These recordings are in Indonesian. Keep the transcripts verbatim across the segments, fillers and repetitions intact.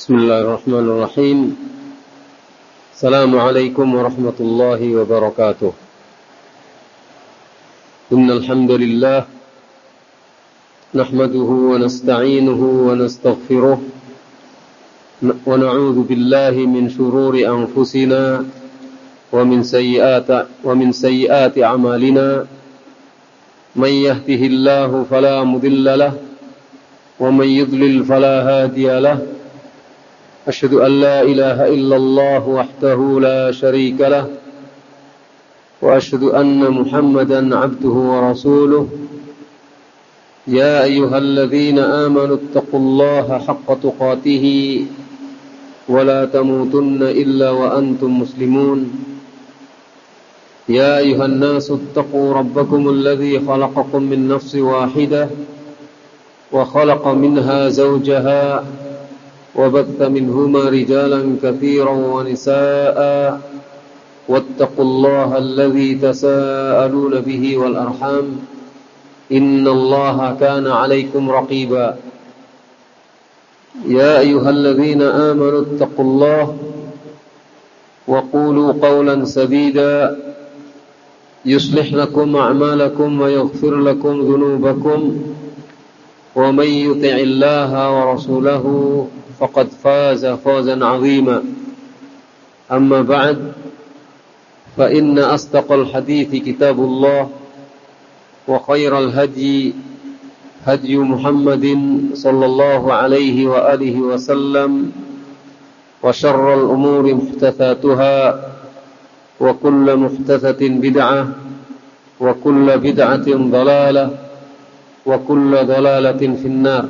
Bismillahirrahmanirrahim. Assalamualaikum warahmatullahi wabarakatuh. Innal hamdalillah nahmaduhu wa nasta'inuhu wa nastaghfiruh wa na'udzu billahi min shururi anfusina wa min sayyiati wa min sayyiati a'malina. Man yahdihillahu fala mudilla lahu wa man yudlil fala hadiya lahu. أشهد أن لا إله إلا الله وحده لا شريك له وأشهد أن محمدا عبده ورسوله يا أيها الذين آمنوا اتقوا الله حق تقاته ولا تموتن إلا وأنتم مسلمون يا أيها الناس اتقوا ربكم الذي خلقكم من نفس واحدة وخلق منها زوجها وبث منهما رجالا كثيرا ونساء واتقوا الله الذي تساءلون به والأرحام إن الله كان عليكم رقيبا يا أيها الذين آمنوا اتقوا الله وقولوا قولا سديدا يصلح لكم أعمالكم ويغفر لكم ذنوبكم ومن يطع الله ورسوله فقد فاز فوزا عظيما أما بعد فإن أصدق الحديث كتاب الله وخير الهدي هدي محمد صلى الله عليه وآله وسلم وشر الأمور محدثاتها وكل محدثة بدعة وكل بدعة ضلالة وكل ضلالة في النار.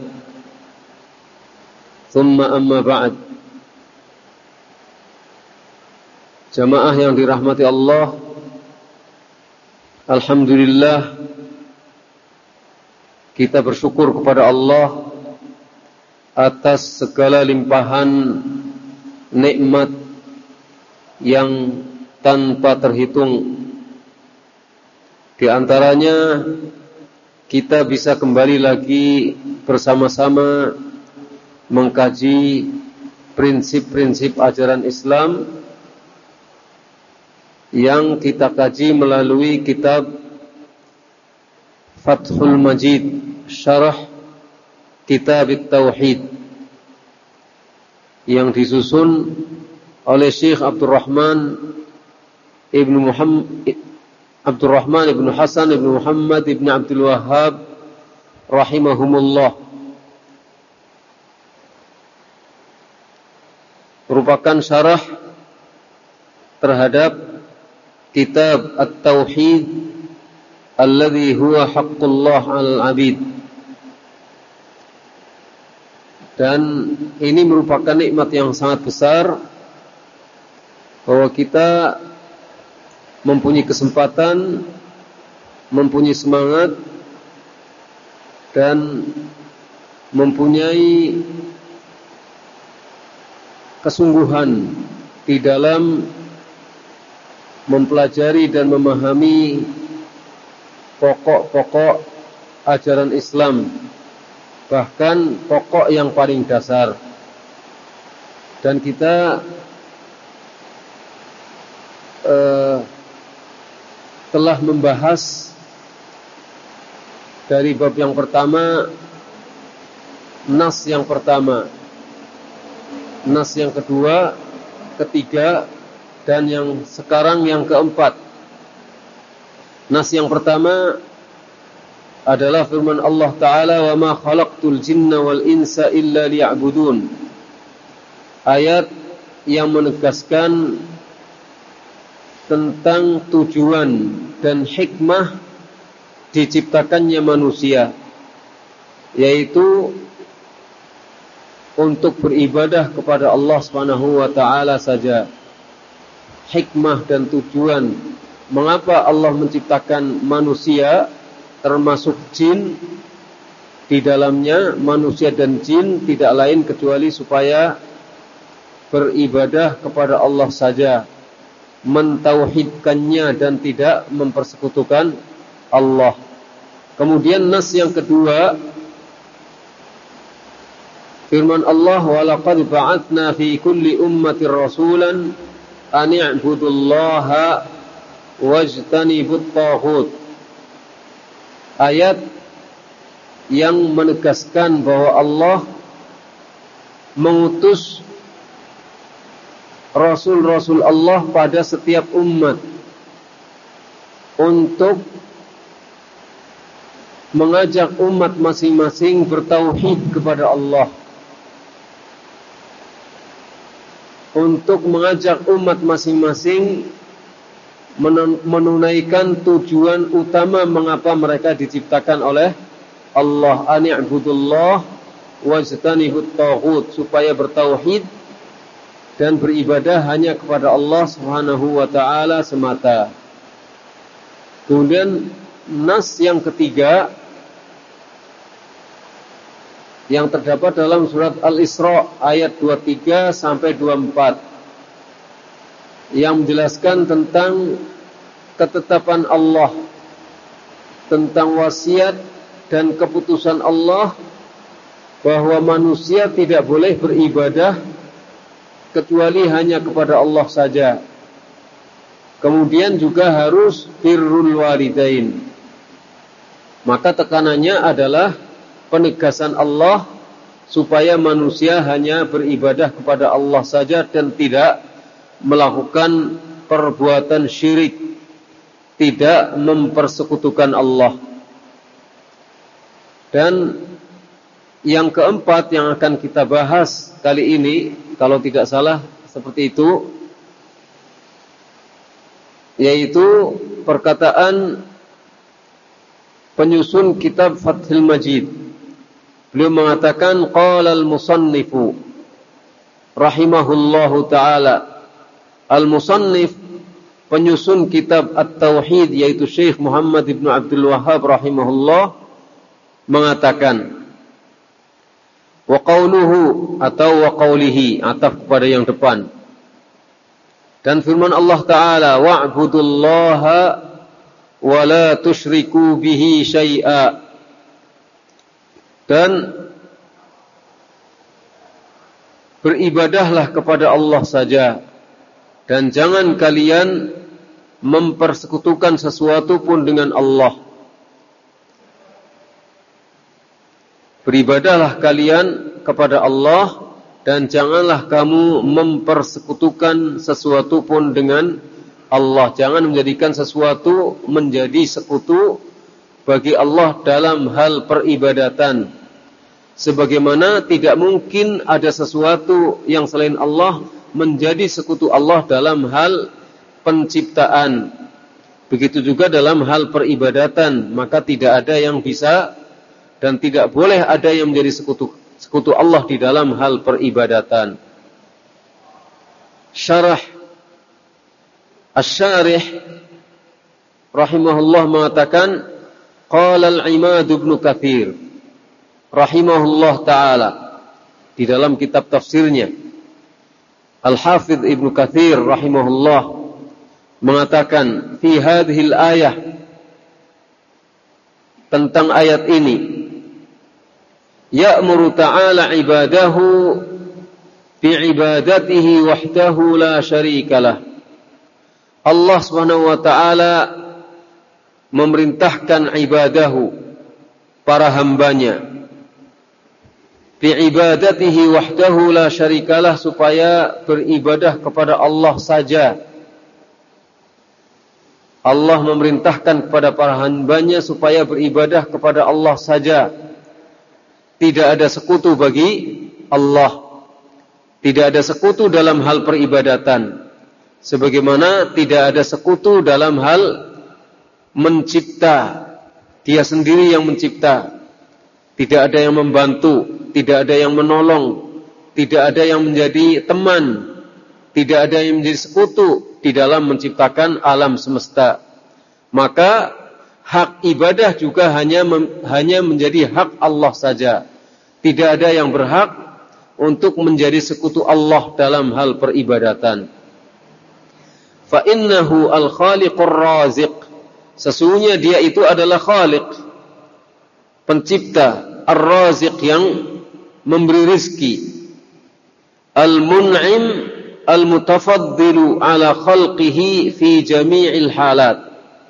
Thumma amma ba'd. Jamaah yang dirahmati Allah, alhamdulillah kita bersyukur kepada Allah atas segala limpahan nikmat yang tanpa terhitung. Di antaranya kita bisa kembali lagi bersama-sama mengkaji prinsip-prinsip ajaran Islam yang kita kaji melalui kitab Fathul Majid, Syarah Kitab Tauhid, yang disusun oleh Syekh Abdurrahman Ibnu Muhammad Abdurrahman Ibnu Hasan Ibnu Muhammad Ibnu Abdul Wahhab rahimahumullah. Merupakan syarah terhadap kitab At-Tauhid alladhi huwa haqqullah 'alal 'abid. Dan ini merupakan nikmat yang sangat besar bahwa kita mempunyai kesempatan, mempunyai semangat dan mempunyai kesungguhan di dalam mempelajari dan memahami pokok-pokok ajaran Islam, bahkan pokok yang paling dasar. Dan kita eh, telah membahas dari bab yang pertama, nas yang pertama, nas yang kedua, ketiga, dan yang sekarang yang keempat. Nas yang pertama adalah firman Allah Ta'ala, wa ma khalaqtul jinna wal insa illa liya'budun. Ayat yang menegaskan tentang tujuan dan hikmah diciptakannya manusia, yaitu untuk beribadah kepada Allah Subhanahu wa taala saja. Hikmah dan tujuan mengapa Allah menciptakan manusia termasuk jin, di dalamnya manusia dan jin tidak lain kecuali supaya beribadah kepada Allah saja, mentauhidkannya dan tidak mempersekutukan Allah. Kemudian nas yang kedua firman Allah, wa laqad ba'atsna fi kulli ummatin rasulan an i'budullaha wajtanibut taghut. Ayat yang menegaskan bahwa Allah mengutus Rasul-Rasul Allah pada setiap umat untuk mengajak umat masing-masing bertauhid kepada Allah, untuk mengajak umat masing-masing menunaikan tujuan utama mengapa mereka diciptakan oleh Allah, ani'budullah wajtanibut taghut, supaya bertauhid dan beribadah hanya kepada Allah Subhanahu wa taala semata. Kemudian nas yang ketiga yang terdapat dalam surat Al-Isra ayat dua puluh tiga sampai dua puluh empat yang menjelaskan tentang ketetapan Allah, tentang wasiat dan keputusan Allah bahwa manusia tidak boleh beribadah kecuali hanya kepada Allah saja. Kemudian juga harus birrul walidain. Maka tekanannya adalah penegasan Allah supaya manusia hanya beribadah kepada Allah saja dan tidak melakukan perbuatan syirik, tidak mempersekutukan Allah. Dan yang keempat yang akan kita bahas kali ini, kalau tidak salah seperti itu, yaitu perkataan penyusun kitab Fathul Majid. Beliau mengatakan, qala al-musannifu rahimahullahu ta'ala. Al-musannif, penyusun kitab At-Tauhid, yaitu Syekh Muhammad ibn Abdul Wahhab rahimahullah, mengatakan, wa qawluhu atau wa qawlihi, ataf kepada yang depan. Dan firman Allah Ta'ala, wa'budullaha wa la tusyriku bihi syai'a. Dan beribadahlah kepada Allah saja, dan jangan kalian mempersekutukan sesuatu pun dengan Allah. Beribadahlah kalian kepada Allah, dan janganlah kamu mempersekutukan sesuatu pun dengan Allah. Jangan menjadikan sesuatu menjadi sekutu bagi Allah dalam hal peribadatan. Sebagaimana tidak mungkin ada sesuatu yang selain Allah menjadi sekutu Allah dalam hal penciptaan. Begitu juga dalam hal peribadatan, maka tidak ada yang bisa dan tidak boleh ada yang menjadi sekutu sekutu Allah di dalam hal peribadatan. Syarah Asy-Syarih rahimahullah mengatakan, qala al-Imad ibn Katsir rahimahullah ta'ala, di dalam kitab tafsirnya, Al-Hafidh Ibnu Katsir rahimahullah mengatakan, fi hadhil ayah, tentang ayat ini, ya'muru ta'ala ibadahu bi'ibadatihi wahdahu la syarikalah. Allah Subhanahu wa ta'ala memerintahkan ibadahu, para hambanya, bi'ibadatihi wahdahu la syarikalah, supaya beribadah kepada Allah saja. Allah memerintahkan kepada para hambanya supaya beribadah kepada Allah saja. Tidak ada sekutu bagi Allah. Tidak ada sekutu dalam hal peribadatan. Sebagaimana tidak ada sekutu dalam hal mencipta. Dia sendiri yang mencipta. Tidak ada yang membantu, tidak ada yang menolong, tidak ada yang menjadi teman, tidak ada yang menjadi sekutu di dalam menciptakan alam semesta. Maka hak ibadah juga hanya mem, hanya menjadi hak Allah saja. Tidak ada yang berhak untuk menjadi sekutu Allah dalam hal peribadatan. Fa innahu al-khaliqur raziq. Sesungguhnya dia itu adalah khaliq, pencipta, ar-raziq, yang memberi rizki. Al-mun'im al-mutafaddilu ala khalqihi fi jami'il halat.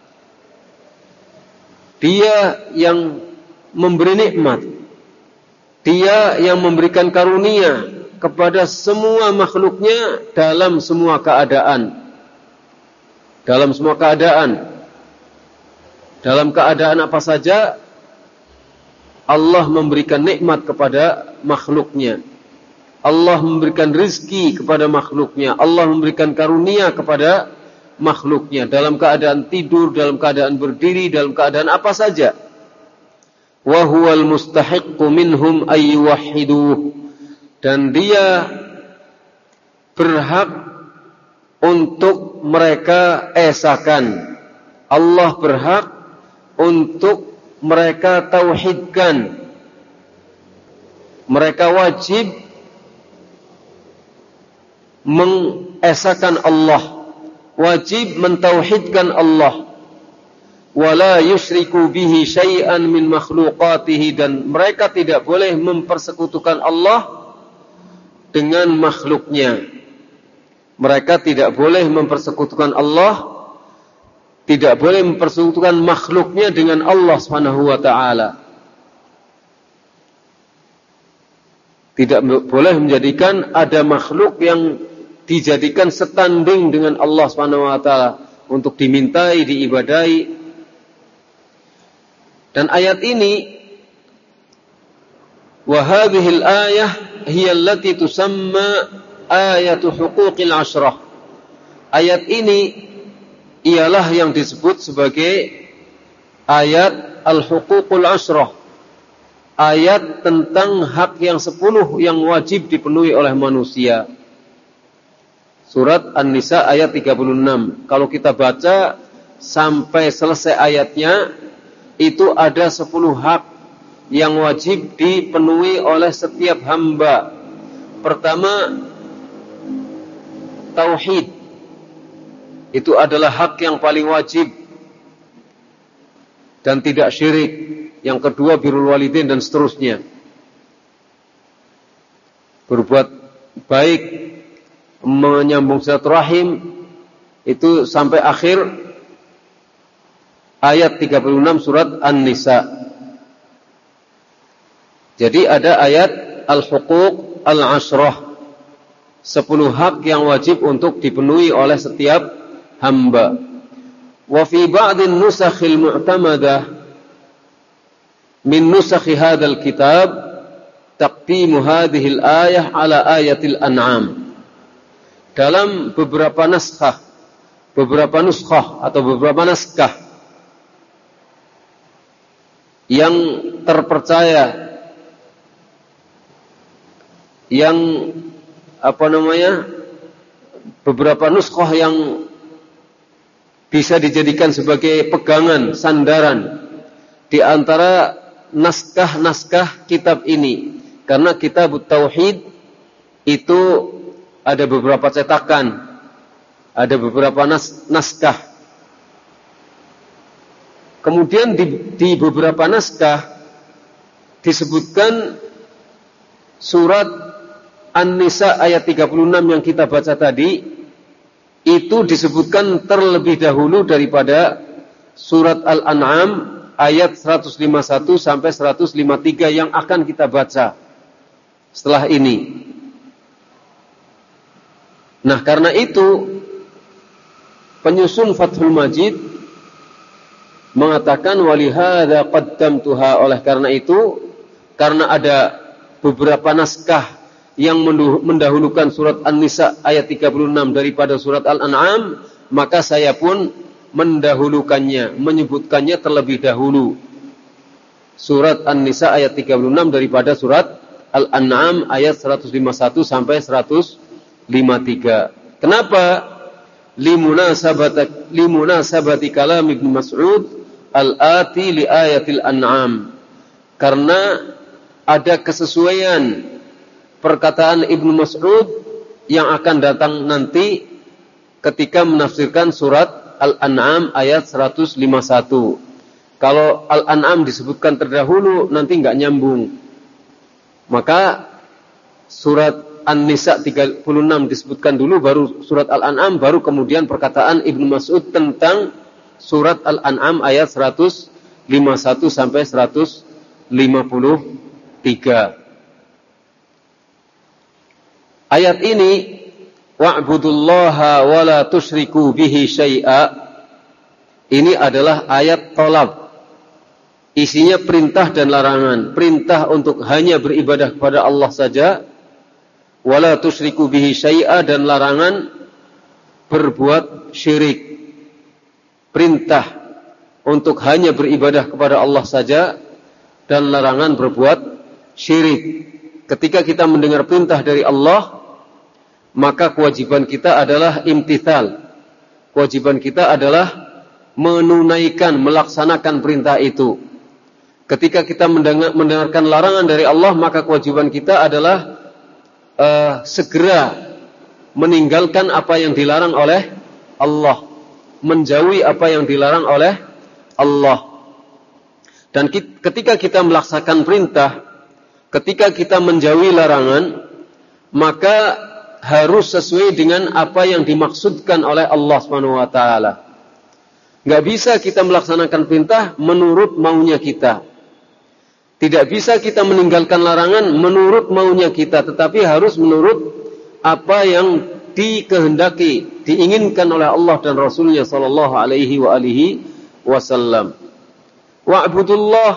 Dia yang memberi nikmat. Dia yang memberikan karunia kepada semua makhluknya dalam semua keadaan. Dalam semua keadaan. Dalam keadaan apa saja Allah memberikan nikmat kepada makhluknya. Allah memberikan rizki kepada makhluknya. Allah memberikan karunia kepada makhluknya. Dalam keadaan tidur, dalam keadaan berdiri, dalam keadaan apa saja. Wa huwal mustahiqqu minhum ay yuwahhiduh. Dan dia berhak untuk mereka esakan. Allah berhak untuk mereka tauhidkan. Mereka wajib mengesakan Allah, wajib mentauhidkan Allah. Wala yusyriku bihi syai'an min makhluqatihi, dan mereka tidak boleh mempersekutukan Allah dengan makhluknya. Mereka tidak boleh mempersekutukan Allah, tidak boleh mempersekutukan makhluknya dengan Allah Subhanahu wa taala. Tidak boleh menjadikan ada makhluk yang dijadikan setanding dengan Allah Subhanahu wa taala untuk dimintai, diibadai. Dan ayat ini, wa hadhil ayah hiya allati tusamma ayatu huquqil ashrah. Ayat ini ialah yang disebut sebagai ayat al-huququl ashrah. Ayat tentang hak yang sepuluh yang wajib dipenuhi oleh manusia. Surat An-Nisa ayat tiga puluh enam. Kalau kita baca sampai selesai ayatnya, itu ada sepuluh hak yang wajib dipenuhi oleh setiap hamba. Pertama, tauhid. Itu adalah hak yang paling wajib dan tidak syirik. Yang kedua, birrul walidain dan seterusnya. Berbuat baik, menyambung silaturahim, itu sampai akhir ayat tiga puluh enam surat An-Nisa. Jadi ada ayat al-huquq al-ashrah, sepuluh hak yang wajib untuk dipenuhi oleh setiap hamba. Wa fi ba'din nusakhil mu'tamadah min nusakhi hadzal kitab taqdimu hadhil ayah ala ayatil an'am. Dalam beberapa naskah, beberapa nuskhah atau beberapa naskah yang terpercaya, yang apa namanya, beberapa nuskhah yang bisa dijadikan sebagai pegangan, sandaran di antara naskah-naskah kitab ini. Karena kitab Tauhid itu ada beberapa cetakan, ada beberapa nas, naskah. Kemudian di, di beberapa naskah disebutkan surat An-Nisa ayat tiga puluh enam yang kita baca tadi, itu disebutkan terlebih dahulu daripada surat Al-An'am ayat seratus lima puluh satu sampai seratus lima puluh tiga yang akan kita baca setelah ini. Nah, karena itu penyusun Fathul Majid mengatakan walihada qaddamtuha, oleh karena itu, karena ada beberapa naskah yang mendahulukan surat An-Nisa ayat tiga puluh enam daripada surat Al-An'am, maka saya pun mendahulukannya, menyebutkannya terlebih dahulu. Surat An-Nisa ayat tiga puluh enam daripada surat Al-An'am ayat seratus lima puluh satu sampai seratus lima puluh tiga. Kenapa? Limunasabati limunasabati kalam Ibnu Mas'ud al-ati li ayatil An'am. Karena ada kesesuaian perkataan Ibnu Mas'ud yang akan datang nanti ketika menafsirkan surat Al-An'am ayat seratus lima puluh satu. Kalau Al-An'am disebutkan terdahulu nanti enggak nyambung. Maka surat An-Nisa tiga puluh enam disebutkan dulu, baru surat Al-An'am, baru kemudian perkataan Ibnu Mas'ud tentang surat Al-An'am ayat seratus lima puluh satu sampai seratus lima puluh tiga. Ayat ini, wa'budullaha wa la tusyriku bihi syai'a, ini adalah ayat tolab. Isinya perintah dan larangan. Perintah untuk hanya beribadah kepada Allah saja, wala tusyriku bihi syai'a, dan larangan berbuat syirik. Perintah untuk hanya beribadah kepada Allah saja dan larangan berbuat syirik. Ketika kita mendengar perintah dari Allah, maka kewajiban kita adalah imtithal. Kewajiban kita adalah menunaikan, melaksanakan perintah itu. Ketika kita mendengar, mendengarkan larangan dari Allah, maka kewajiban kita adalah Uh, segera meninggalkan apa yang dilarang oleh Allah, menjauhi apa yang dilarang oleh Allah. Dan ki- ketika kita melaksanakan perintah, ketika kita menjauhi larangan, maka harus sesuai dengan apa yang dimaksudkan oleh Allah subhanahu wa taala. Enggak bisa kita melaksanakan perintah menurut maunya kita. Tidak bisa kita meninggalkan larangan menurut maunya kita, tetapi harus menurut apa yang dikehendaki, diinginkan oleh Allah dan Rasulnya sallallahu alaihi wa alihi wasallam. Wa'budullah,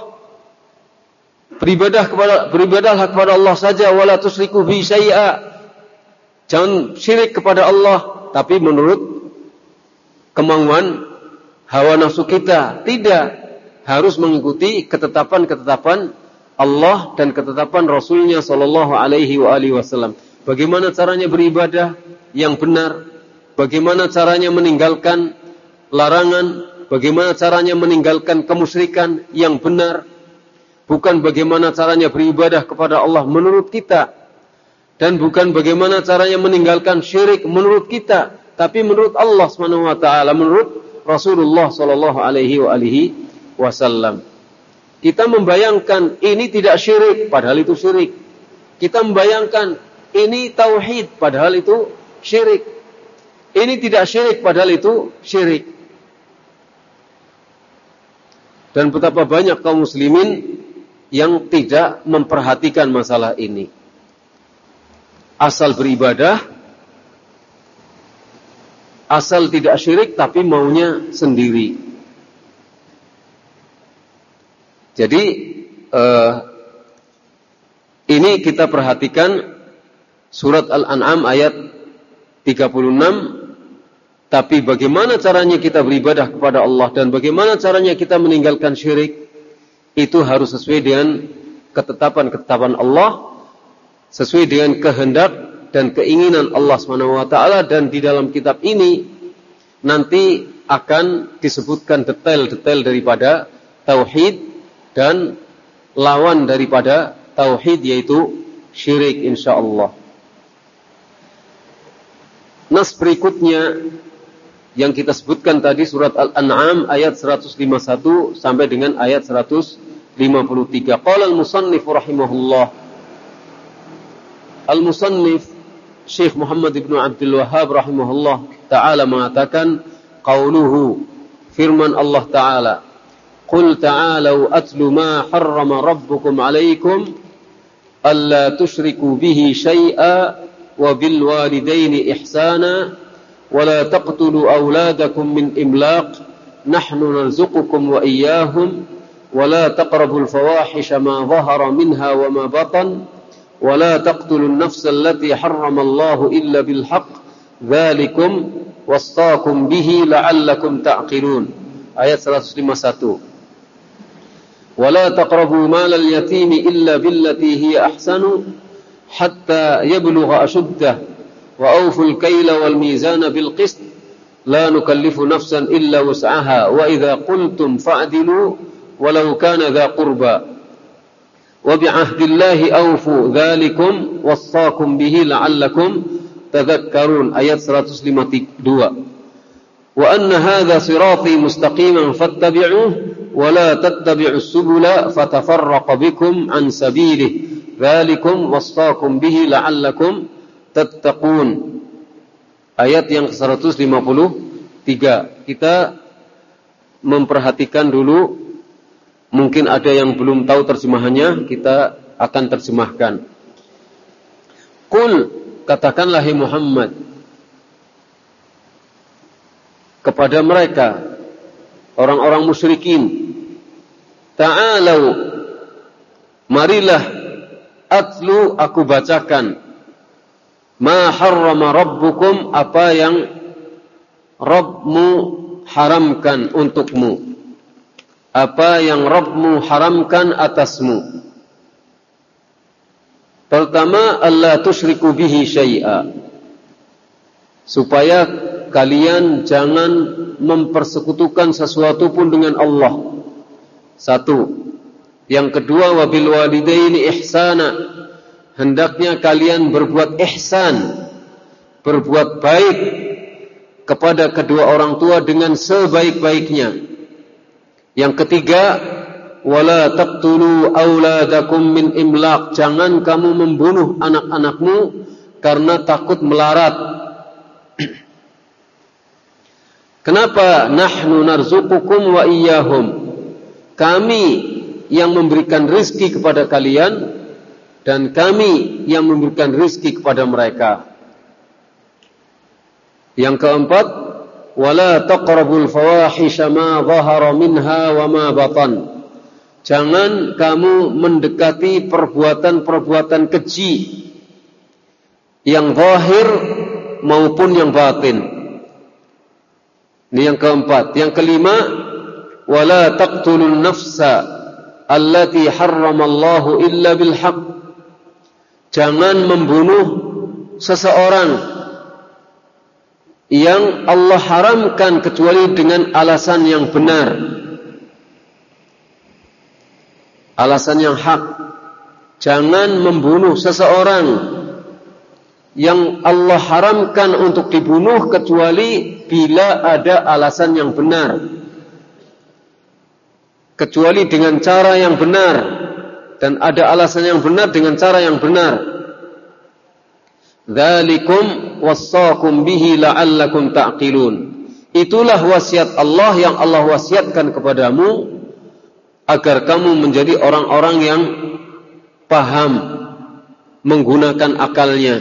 beribadah kepada beribadahlah kepada Allah saja, wala tusyriku bi syai'a. Jangan syirik kepada Allah, tapi menurut kemauan hawa nafsu kita. Tidak. Harus mengikuti ketetapan-ketetapan Allah dan ketetapan Rasulnya sallallahu alaihi wa alihi wasallam. Bagaimana caranya beribadah yang benar? Bagaimana caranya meninggalkan larangan? Bagaimana caranya meninggalkan kemusyrikan yang benar? Bukan bagaimana caranya beribadah kepada Allah menurut kita. Dan bukan bagaimana caranya meninggalkan syirik menurut kita, tapi menurut Allah Subhanahu wa taala, menurut Rasulullah sallallahu alaihi wa alihi wasallam. Kita membayangkan ini tidak syirik, padahal itu syirik. Kita membayangkan ini tauhid, padahal itu syirik. Ini tidak syirik, padahal itu syirik. Dan betapa banyak kaum muslimin yang tidak memperhatikan masalah ini. Asal beribadah, asal tidak syirik, tapi maunya sendiri. Jadi uh, ini kita perhatikan surat Al-An'am ayat tiga puluh enam. Tapi bagaimana caranya kita beribadah kepada Allah dan bagaimana caranya kita meninggalkan syirik, itu harus sesuai dengan ketetapan-ketetapan Allah, sesuai dengan kehendak dan keinginan Allah subhanahu wa taala. Dan di dalam kitab ini nanti akan disebutkan detail-detail daripada tauhid dan lawan daripada tauhid, yaitu syirik, insyaallah. Nas berikutnya yang kita sebutkan tadi, surat Al-An'am ayat seratus lima puluh satu sampai dengan ayat seratus lima puluh tiga. Qala al-musannif rahimahullah. Al-musannif Syekh Muhammad ibn Abdul Wahhab rahimahullah ta'ala mengatakan, qauluhu, firman Allah ta'ala, qul ta'alau atlu ma harrama rabbukum alaikum alla tusyriku bihi syai'a wa bil walidaini ihsana wa la taqtulu awladakum min imlaq nahnu narzuqukum wa iyyahum wa la taqrabul fawahisha ma dhahara minha wa ma batan wa la taqtulun nafsa allati harrama Allahu illa bil haqq dzalikum wasaqakum bihi la'allakum ta'qilun. Ayat seratus lima puluh satu. ولا تقربوا مال اليتيم إلا بالتي هي أحسن حتى يبلغ أشده وأوفوا الكيل والميزان بالقسط لا نكلف نفسا إلا وسعها وإذا قلتم فاعدلوا ولو كان ذا قربى وبعهد الله أوفوا ذلكم وصاكم به لعلكم تذكرون. Ayat seratus lima puluh dua. وأن هذا صراطي مستقيما فاتبعوه ولا تتبعوا السبل فتفرق بكم عن سبيله Dzalikum wasaqum bihi la'allakum tattaqun. Ayat yang seratus lima puluh tiga. Kita memperhatikan dulu, mungkin ada yang belum tahu terjemahannya, kita akan terjemahkan. Qul, katakanlah hai Muhammad kepada mereka, orang-orang musyrikin, ta'alau, marilah atlu, aku bacakan, ma harrama rabbukum, apa yang Rabbmu haramkan untukmu, apa yang Rabbmu haramkan atasmu. Pertama, alla tusyriku bihi syai'a, supaya kalian jangan mempersekutukan sesuatu pun dengan Allah. Satu. Yang kedua, wabil walidaini ihsana, hendaknya kalian berbuat ihsan, berbuat baik kepada kedua orang tua dengan sebaik-baiknya. Yang ketiga, wala taqtulu auladakum min imlaq, jangan kamu membunuh anak-anakmu karena takut melarat. Kenapa? Nahnu narzuqukum wa iyyahum, kami yang memberikan rizki kepada kalian dan kami yang memberikan rizki kepada mereka. Yang keempat, wala taqrabul fawahisha ma dhahara minha wa ma batan, jangan kamu mendekati perbuatan-perbuatan keji yang zahir maupun yang batin. Ini yang keempat. Yang kelima, wala taqtulun nafsa allati harramallahu illa bil haqq, jangan membunuh seseorang yang Allah haramkan kecuali dengan alasan yang benar, alasan yang hak. Jangan membunuh seseorang yang Allah haramkan untuk dibunuh kecuali bila ada alasan yang benar, kecuali dengan cara yang benar, dan ada alasan yang benar dengan cara yang benar. Dzalikum wassaqum bihi la'allakum ta'qilun, itulah wasiat Allah yang Allah wasiatkan kepadamu agar kamu menjadi orang-orang yang paham, menggunakan akalnya.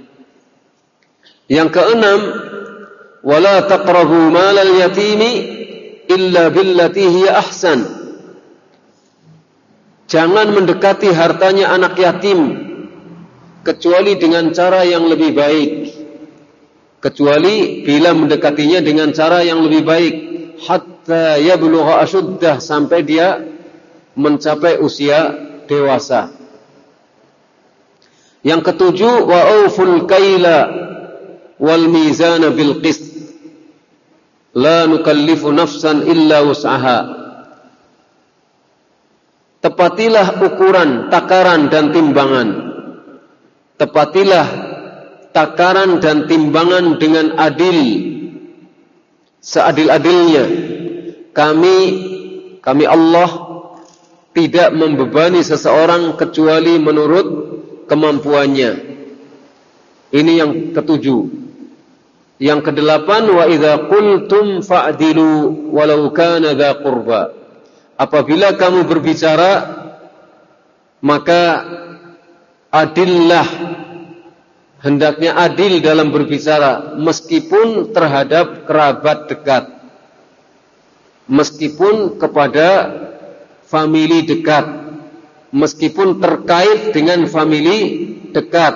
Yang keenam, wala taqrabu malal yatimi illa billati hiya ahsan, jangan mendekati hartanya anak yatim kecuali dengan cara yang lebih baik, kecuali bila mendekatinya dengan cara yang lebih baik, hatta yablugha ashuddah, sampai dia mencapai usia dewasa. Yang ketujuh, wa auful kaila wal mizana bil qist, la nukallifu nafsan illa wus'aha, tepatilah ukuran, takaran dan timbangan. Tepatilah takaran dan timbangan dengan adil, seadil-adilnya. Kami, kami Allah tidak membebani seseorang kecuali menurut kemampuannya. Ini yang ketujuh. Yang kedelapan, wa idza qultum fa'dilu walau kana dza qurba, apabila kamu berbicara maka adillah, hendaknya adil dalam berbicara, meskipun terhadap kerabat dekat, meskipun kepada famili dekat, meskipun terkait dengan famili dekat.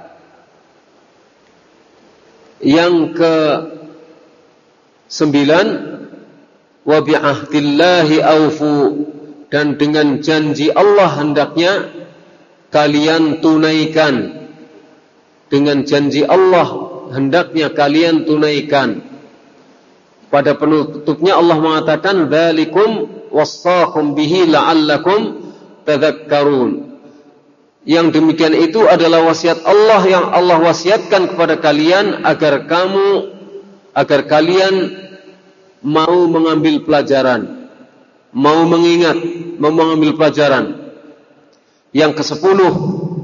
Yang ke sembilan, wa bi'ahdillahi aufu, dan dengan janji Allah hendaknya kalian tunaikan. Dengan janji Allah hendaknya kalian tunaikan. Pada penutupnya Allah mengatakan, dzalikum wassaqum bihi la'allakum tadhakkarun. Yang demikian itu adalah wasiat Allah yang Allah wasiatkan kepada kalian agar kamu, agar kalian mau mengambil pelajaran, mau mengingat, mau mengambil pelajaran. Yang kesepuluh,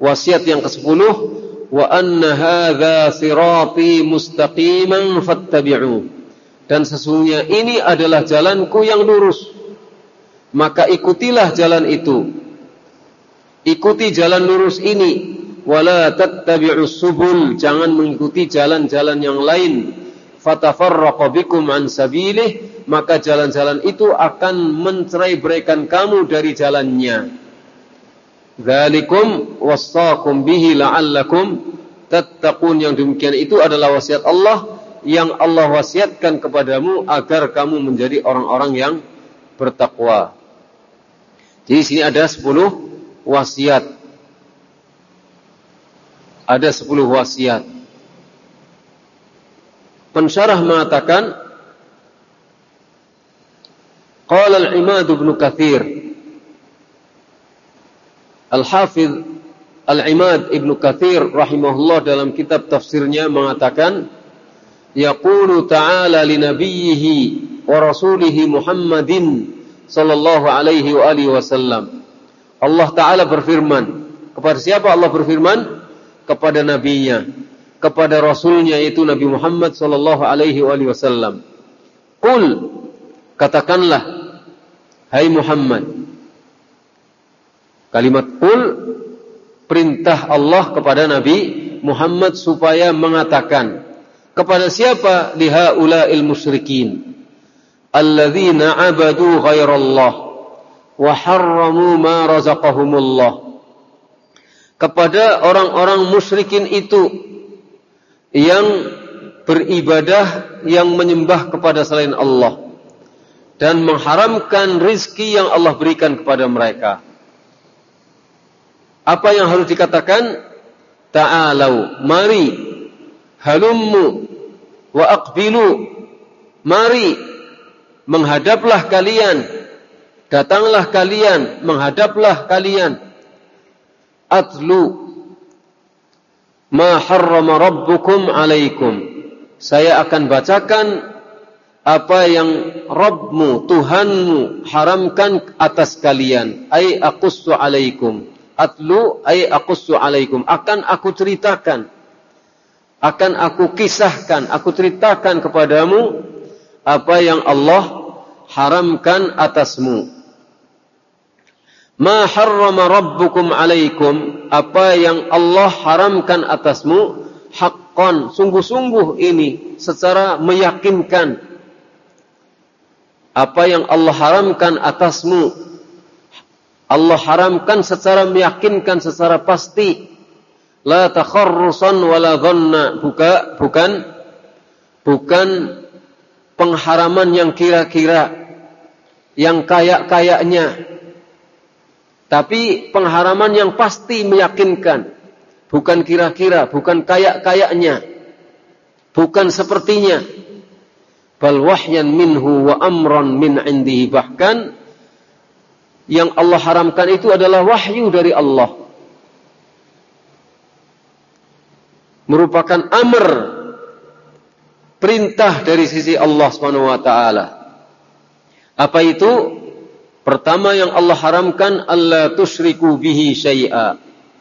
Wasiat yang kesepuluh, wa anna hadza sirati mustaqiman fattabi'u. Dan sesungguhnya ini adalah jalanku yang lurus, maka ikutilah jalan itu. Ikuti jalan lurus ini. Wala tattabi'us subul, jangan mengikuti jalan-jalan yang lain. Fatafarraqu bikum an sabilih, maka jalan-jalan itu akan mencerai-beraikan kamu dari jalannya. Dzalikum wassaqum bihi la'allakum tattaqun. Yang demikian itu adalah wasiat Allah yang Allah wasiatkan kepadamu agar kamu menjadi orang-orang yang bertakwa. Jadi sini ada sepuluh wasiat. Ada sepuluh wasiat. Pensyarah mengatakan, qala al-Imad Ibnu Katsir, Al-Hafidz Al-Imad Ibnu Katsir rahimahullah dalam kitab tafsirnya mengatakan, yaqulu ta'ala li nabiyhi wa rasulihi Muhammadin sallallahu alaihi wa alihi wasallam. Allah Ta'ala berfirman. Kepada siapa Allah berfirman? Kepada nabinya, kepada rasulnya, yaitu Nabi Muhammad sallallahu alaihi wasallam. Qul, katakanlah, hai Muhammad. Kalimat qul perintah Allah kepada Nabi Muhammad supaya mengatakan kepada siapa? Lihaula'il musyrikin alladzina 'abadu ghairallah wa harramu ma razaqahumullah. Kepada orang-orang musyrikin itu yang beribadah, yang menyembah kepada selain Allah dan mengharamkan rizki yang Allah berikan kepada mereka. Apa yang harus dikatakan? Ta'alau, mari, halummu wa aqbilu, mari, menghadaplah kalian, datanglah kalian, menghadaplah kalian. Atlu ma harrama rabbukum alaikum. Saya akan bacakan apa yang Rabbmu, Tuhanmu haramkan atas kalian. Ai aqussu alaikum. Atlu ai aqussu alaikum. Akan aku ceritakan, akan aku kisahkan, aku ceritakan kepadamu apa yang Allah haramkan atasmu. Ma harrama rabbukum alaikum, apa yang Allah haramkan atasmu, haqqan, sungguh-sungguh ini secara meyakinkan. Apa yang Allah haramkan atasmu, Allah haramkan secara meyakinkan, secara pasti. La takharrusan wala dhanna, bukan bukan bukan pengharaman yang kira-kira, yang kayak-kayaknya. Tapi pengharaman yang pasti meyakinkan. Bukan kira-kira, bukan kayak-kayaknya, bukan sepertinya. Bal wahyan minhu wa amran min indihi. Bahkan yang Allah haramkan itu adalah wahyu dari Allah. Merupakan amr, perintah dari sisi Allah Subhanahu wa taala. Apa itu? Pertama yang Allah haramkan, alla tusyriku bihi syai'a.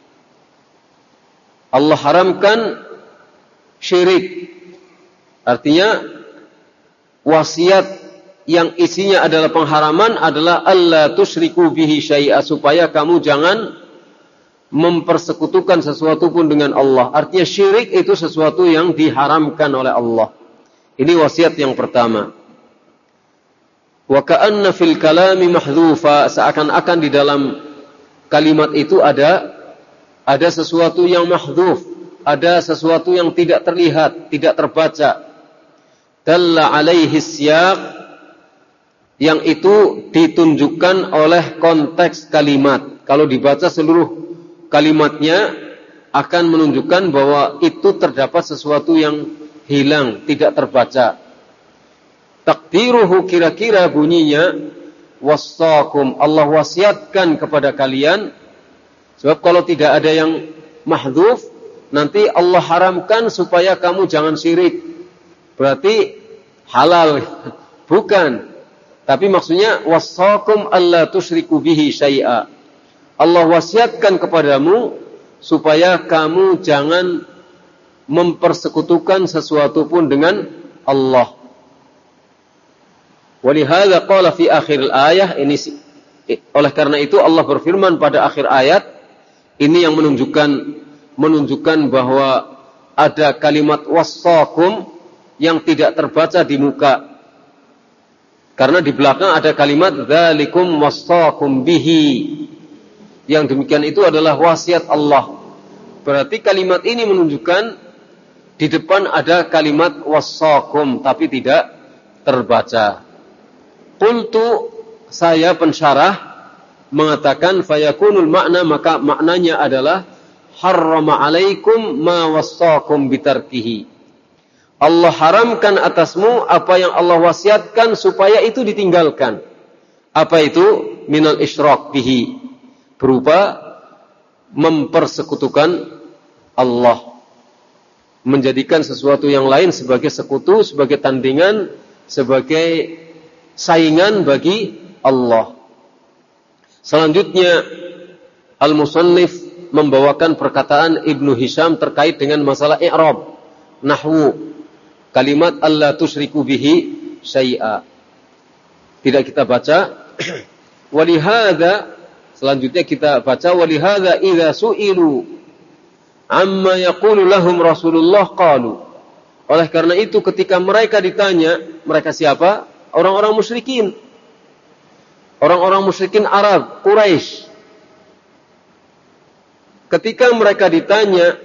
Allah haramkan syirik. Artinya wasiat yang isinya adalah pengharaman adalah alla tusyriku bihi syai'a, supaya kamu jangan mempersekutukan sesuatu pun dengan Allah. Artinya syirik itu sesuatu yang diharamkan oleh Allah. Ini wasiat yang pertama. Wa ka'anna fil kalami mahdhufa, seakan-akan di dalam kalimat itu ada ada sesuatu yang mahdhuf, ada sesuatu yang tidak terlihat, tidak terbaca. Dalla alaihi siyaq, yang itu ditunjukkan oleh konteks kalimat. Kalau dibaca seluruh kalimatnya akan menunjukkan bahwa itu terdapat sesuatu yang hilang, tidak terbaca. Takdiruhu, kira-kira bunyinya, wassakum, Allah wasiatkan kepada kalian. Sebab kalau tidak ada yang mahdhuf, nanti Allah haramkan supaya kamu jangan syirik. Berarti halal. Bukan. Tapi maksudnya wassakum alla tusyriku bihi syai'a. Allah wasiatkan kepadamu supaya kamu jangan mempersekutukan sesuatu pun dengan Allah. Walihada qala fi akhir ayat, ini oleh karena itu Allah berfirman pada akhir ayat ini yang menunjukkan menunjukkan bahwa ada kalimat wassakum yang tidak terbaca di muka. Karena di belakang ada kalimat dzalikum wassakum bihi. Yang demikian itu adalah wasiat Allah. Berarti kalimat ini menunjukkan di depan ada kalimat wassakum tapi tidak terbaca. Qultu, saya pensyarah mengatakan fayakunul makna, maka maknanya adalah harrama alaikum ma wassakum bitarkihi. Allah haramkan atasmu apa yang Allah wasiatkan supaya itu ditinggalkan. Apa itu? Minal isyrak bihi, berupa mempersekutukan Allah, menjadikan sesuatu yang lain sebagai sekutu, sebagai tandingan, sebagai saingan bagi Allah. Selanjutnya Al-Musannif membawakan perkataan Ibnu Hisham terkait dengan masalah i'rab, nahwu kalimat alla tusyriku bihi syai'a. Tidak kita baca. Walihada, selanjutnya kita baca walihada idza su'ilu amma yaqulu lahum Rasulullah qalu. Oleh karena itu ketika mereka ditanya, mereka siapa? Orang-orang musyrikin. Orang-orang musyrikin Arab, Quraisy. Ketika mereka ditanya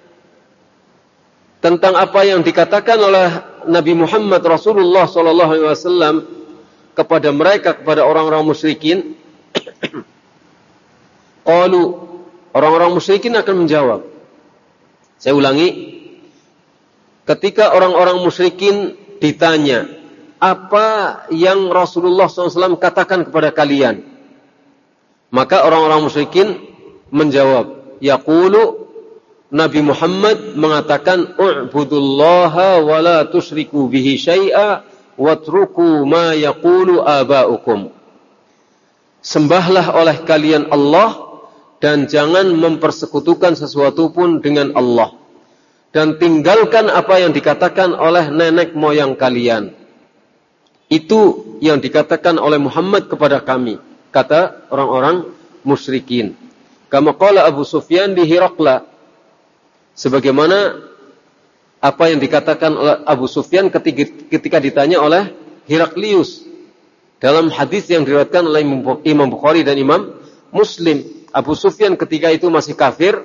tentang apa yang dikatakan oleh Nabi Muhammad Rasulullah sallallahu alaihi wasallam kepada mereka, kepada orang-orang musyrikin, qalu, orang-orang musyrikin akan menjawab. Saya ulangi, ketika orang-orang musyrikin ditanya, apa yang Rasulullah shallallahu alaihi wasallam katakan kepada kalian? Maka orang-orang musyrikin menjawab, yaqulu, Nabi Muhammad mengatakan, u'budullaha wa la tusyriku bihi syai'a watruku ma yaqulu aba'ukum. Sembahlah oleh kalian Allah dan jangan mempersekutukan sesuatu pun dengan Allah. Dan tinggalkan apa yang dikatakan oleh nenek moyang kalian. Itu yang dikatakan oleh Muhammad kepada kami, kata orang-orang musyrikin. Kama qala Abu Sufyan di Hiraqla, sebagaimana apa yang dikatakan oleh Abu Sufyan ketika, ketika ditanya oleh Heraklius dalam hadis yang diriwayatkan oleh Imam Bukhari dan Imam Muslim. Abu Sufyan ketika itu masih kafir,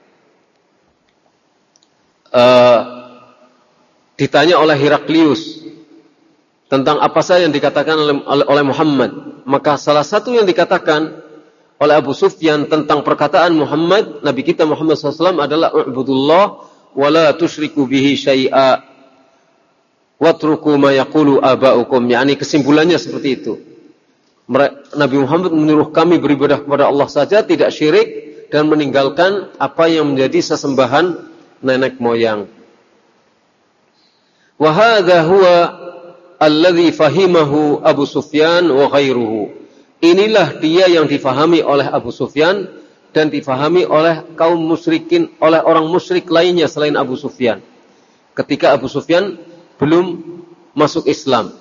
uh, ditanya oleh Heraklius tentang apa saja yang dikatakan oleh, oleh Muhammad. Maka salah satu yang dikatakan oleh Abu Sufyan tentang perkataan Muhammad, Nabi kita Muhammad shallallahu alaihi wasallam adalah u'budullah wa la tusyriku bihi syai'a watruku ma yaqulu aba'ukum. Yani kesimpulannya seperti itu. Nabi Muhammad menyuruh kami beribadah kepada Allah saja, tidak syirik, dan meninggalkan apa yang menjadi sesembahan nenek moyang. Wa hadza huwa alladhi fahimahu Abu Sufyan wa ghairuhu. Inilah dia yang difahami oleh Abu Sufyan dan difahami oleh kaum musyrikin, oleh orang musyrik lainnya selain Abu Sufyan. Ketika Abu Sufyan belum masuk Islam.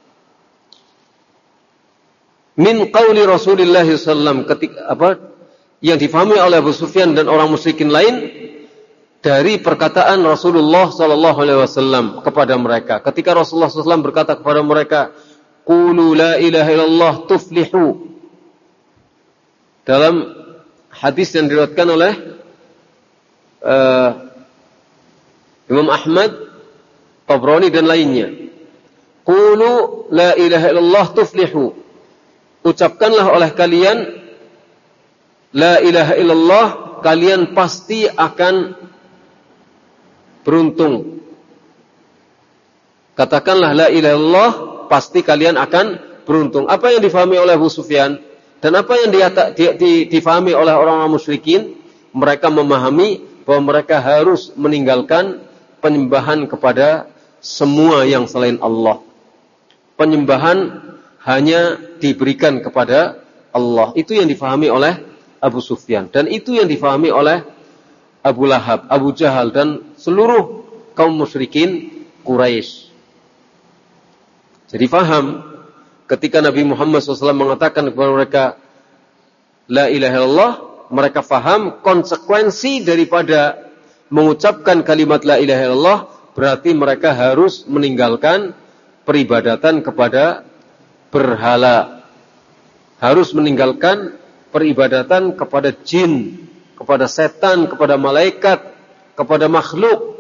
Min qauli Rasulullah sallallahu alaihi wasallam, ketika apa yang difahami oleh Abu Sufyan dan orang musyrikin lain dari perkataan Rasulullah sallallahu alaihi wasallam kepada mereka. Ketika Rasulullah sallallahu alaihi wasallam berkata kepada mereka, qulu la ilaha illallah tuflihu. Dalam hadis yang diriwayatkan oleh uh, Imam Ahmad, Tabrani dan lainnya. Qulu la ilaha illallah tuflihu. Ucapkanlah oleh kalian la ilaha illallah, kalian pasti akan beruntung. Katakanlah la ilaha illallah, pasti kalian akan beruntung. Apa yang difahami oleh Abu Sufyan dan apa yang diata, di, di, difahami oleh orang-orang musyrikin, mereka memahami bahwa mereka harus meninggalkan penyembahan kepada semua yang selain Allah. Penyembahan hanya diberikan kepada Allah. Itu yang difahami oleh Abu Sufyan dan itu yang difahami oleh Abu Lahab, Abu Jahal, dan seluruh kaum musyrikin Quraisy. Jadi faham ketika Nabi Muhammad shallallahu alaihi wasallam mengatakan kepada mereka La ilaha illallah, mereka faham konsekuensi daripada mengucapkan kalimat La ilaha illallah, berarti mereka harus meninggalkan peribadatan kepada berhala, harus meninggalkan peribadatan kepada jin, kepada setan, kepada malaikat, kepada makhluk.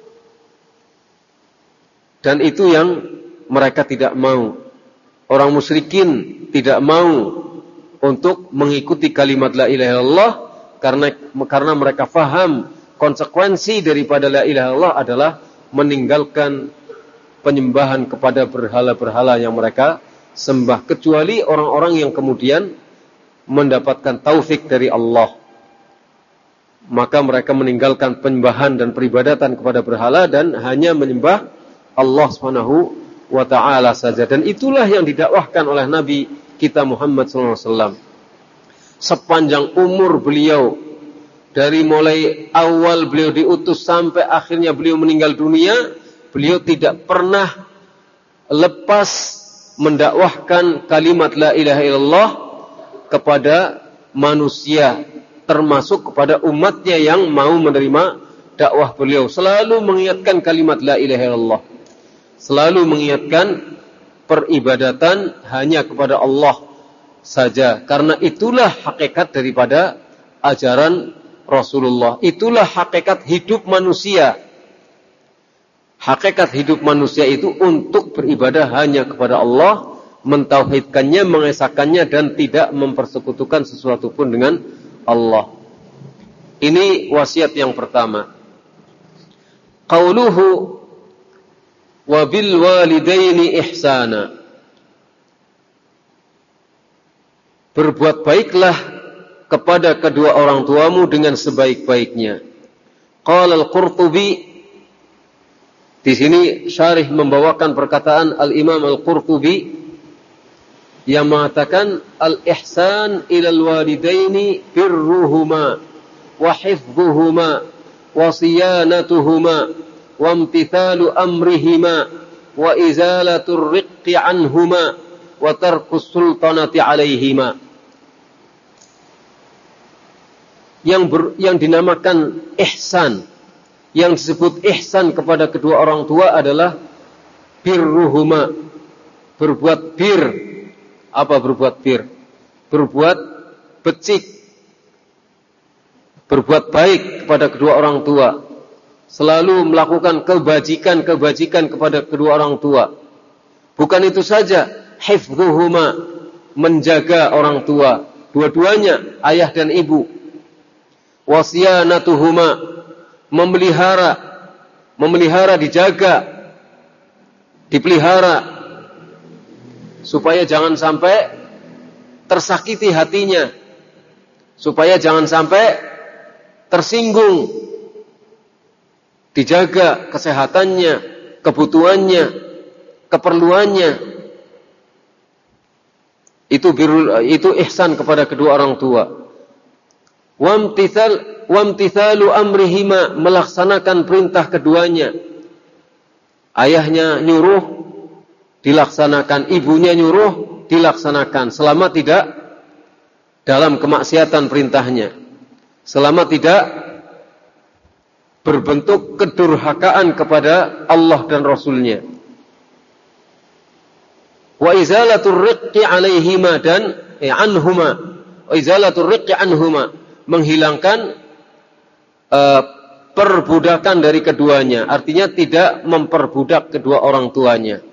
Dan itu yang mereka tidak mau. Orang musyrikin tidak mau untuk mengikuti kalimat la ilaha illallah karena karena mereka faham konsekuensi daripada la ilaha illallah adalah meninggalkan penyembahan kepada berhala-berhala yang mereka sembah, kecuali orang-orang yang kemudian mendapatkan taufik dari Allah. Maka mereka meninggalkan penyembahan dan peribadatan kepada berhala dan hanya menyembah Allah Subhanahu wa ta'ala saja. Dan itulah yang didakwahkan oleh Nabi kita Muhammad sallallahu alaihi wasallam. Sepanjang umur beliau, dari mulai awal beliau diutus sampai akhirnya beliau meninggal dunia, beliau tidak pernah lepas mendakwahkan kalimat la ilaha illallah kepada manusia, termasuk kepada umatnya yang mau menerima dakwah beliau. Selalu mengingatkan kalimat la ilaha illallah, selalu mengingatkan peribadatan hanya kepada Allah saja, karena itulah hakikat daripada ajaran Rasulullah. Itulah hakikat hidup manusia. Hakikat hidup manusia itu untuk beribadah hanya kepada Allah, mentauhidkannya, mengesahkannya, dan tidak mempersekutukan sesuatu pun dengan Allah. Ini wasiat yang pertama. Qauluhu wa bil walidaini ihsana. Berbuat baiklah kepada kedua orang tuamu dengan sebaik-baiknya. Qala al-Qurtubi, di sini syarih membawakan perkataan Al-Imam Al-Qurtubi yang mengatakan al-ihsan ilal walidaini birruhuma wa hifdhuhuma wa siyanatuhuma wa imtithalu amrihima wa izalatur riqqi anhuma wa tarkus sultanati alaihima. Yang ber, yang dinamakan ihsan, yang disebut ihsan kepada kedua orang tua adalah birruhuma, berbuat bir. Apa berbuat bir? Berbuat becik, berbuat baik kepada kedua orang tua, selalu melakukan kebajikan-kebajikan kepada kedua orang tua. Bukan itu saja, hifdhuhuma, menjaga orang tua, dua-duanya, ayah dan ibu. Wasiyanatuhuma, memelihara, memelihara, dijaga, dipelihara, supaya jangan sampai tersakiti hatinya, supaya jangan sampai tersinggung, dijaga kesehatannya, kebutuhannya, keperluannya. Itu birul, itu ihsan kepada kedua orang tua. Wamtithal wamtithalu amrihima, melaksanakan perintah keduanya. Ayahnya nyuruh, dilaksanakan, ibunya nyuruh, dilaksanakan, selama tidak dalam kemaksiatan perintahnya, selama tidak berbentuk kedurhakaan kepada Allah dan Rasulnya. Wa izalatur riqqi alaihima, dan eh, anhuma, wa izalatur riqqi anhuma, menghilangkan uh, perbudakan dari keduanya, artinya tidak memperbudak kedua orang tuanya.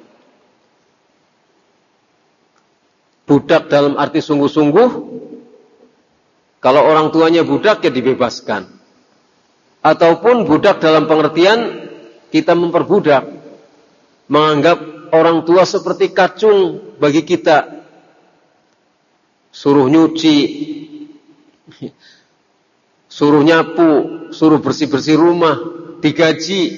Budak dalam arti sungguh-sungguh, kalau orang tuanya budak ya dibebaskan. Ataupun budak dalam pengertian kita memperbudak, menganggap orang tua seperti kacung bagi kita, suruh nyuci, suruh nyapu, suruh bersih-bersih rumah, digaji.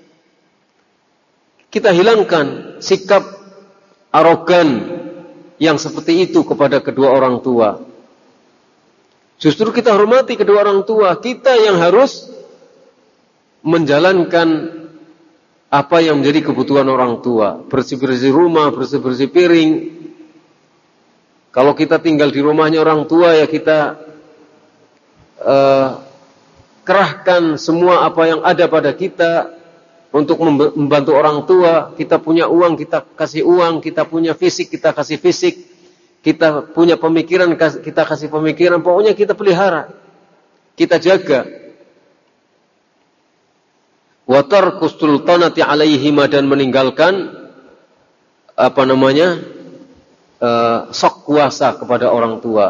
Kita hilangkan sikap arogan yang seperti itu kepada kedua orang tua. Justru kita hormati kedua orang tua. Kita yang harus menjalankan apa yang menjadi kebutuhan orang tua, bersih-bersih rumah, bersih-bersih piring. Kalau kita tinggal di rumahnya orang tua, ya kita uh, kerahkan semua apa yang ada pada kita untuk membantu orang tua. Kita punya uang, kita kasih uang. Kita punya fisik, kita kasih fisik. Kita punya pemikiran, kita kasih pemikiran. Pokoknya kita pelihara, kita jaga. Wa tarkus sultanati alaihima, dan meninggalkan apa namanya uh, sok kuasa kepada orang tua.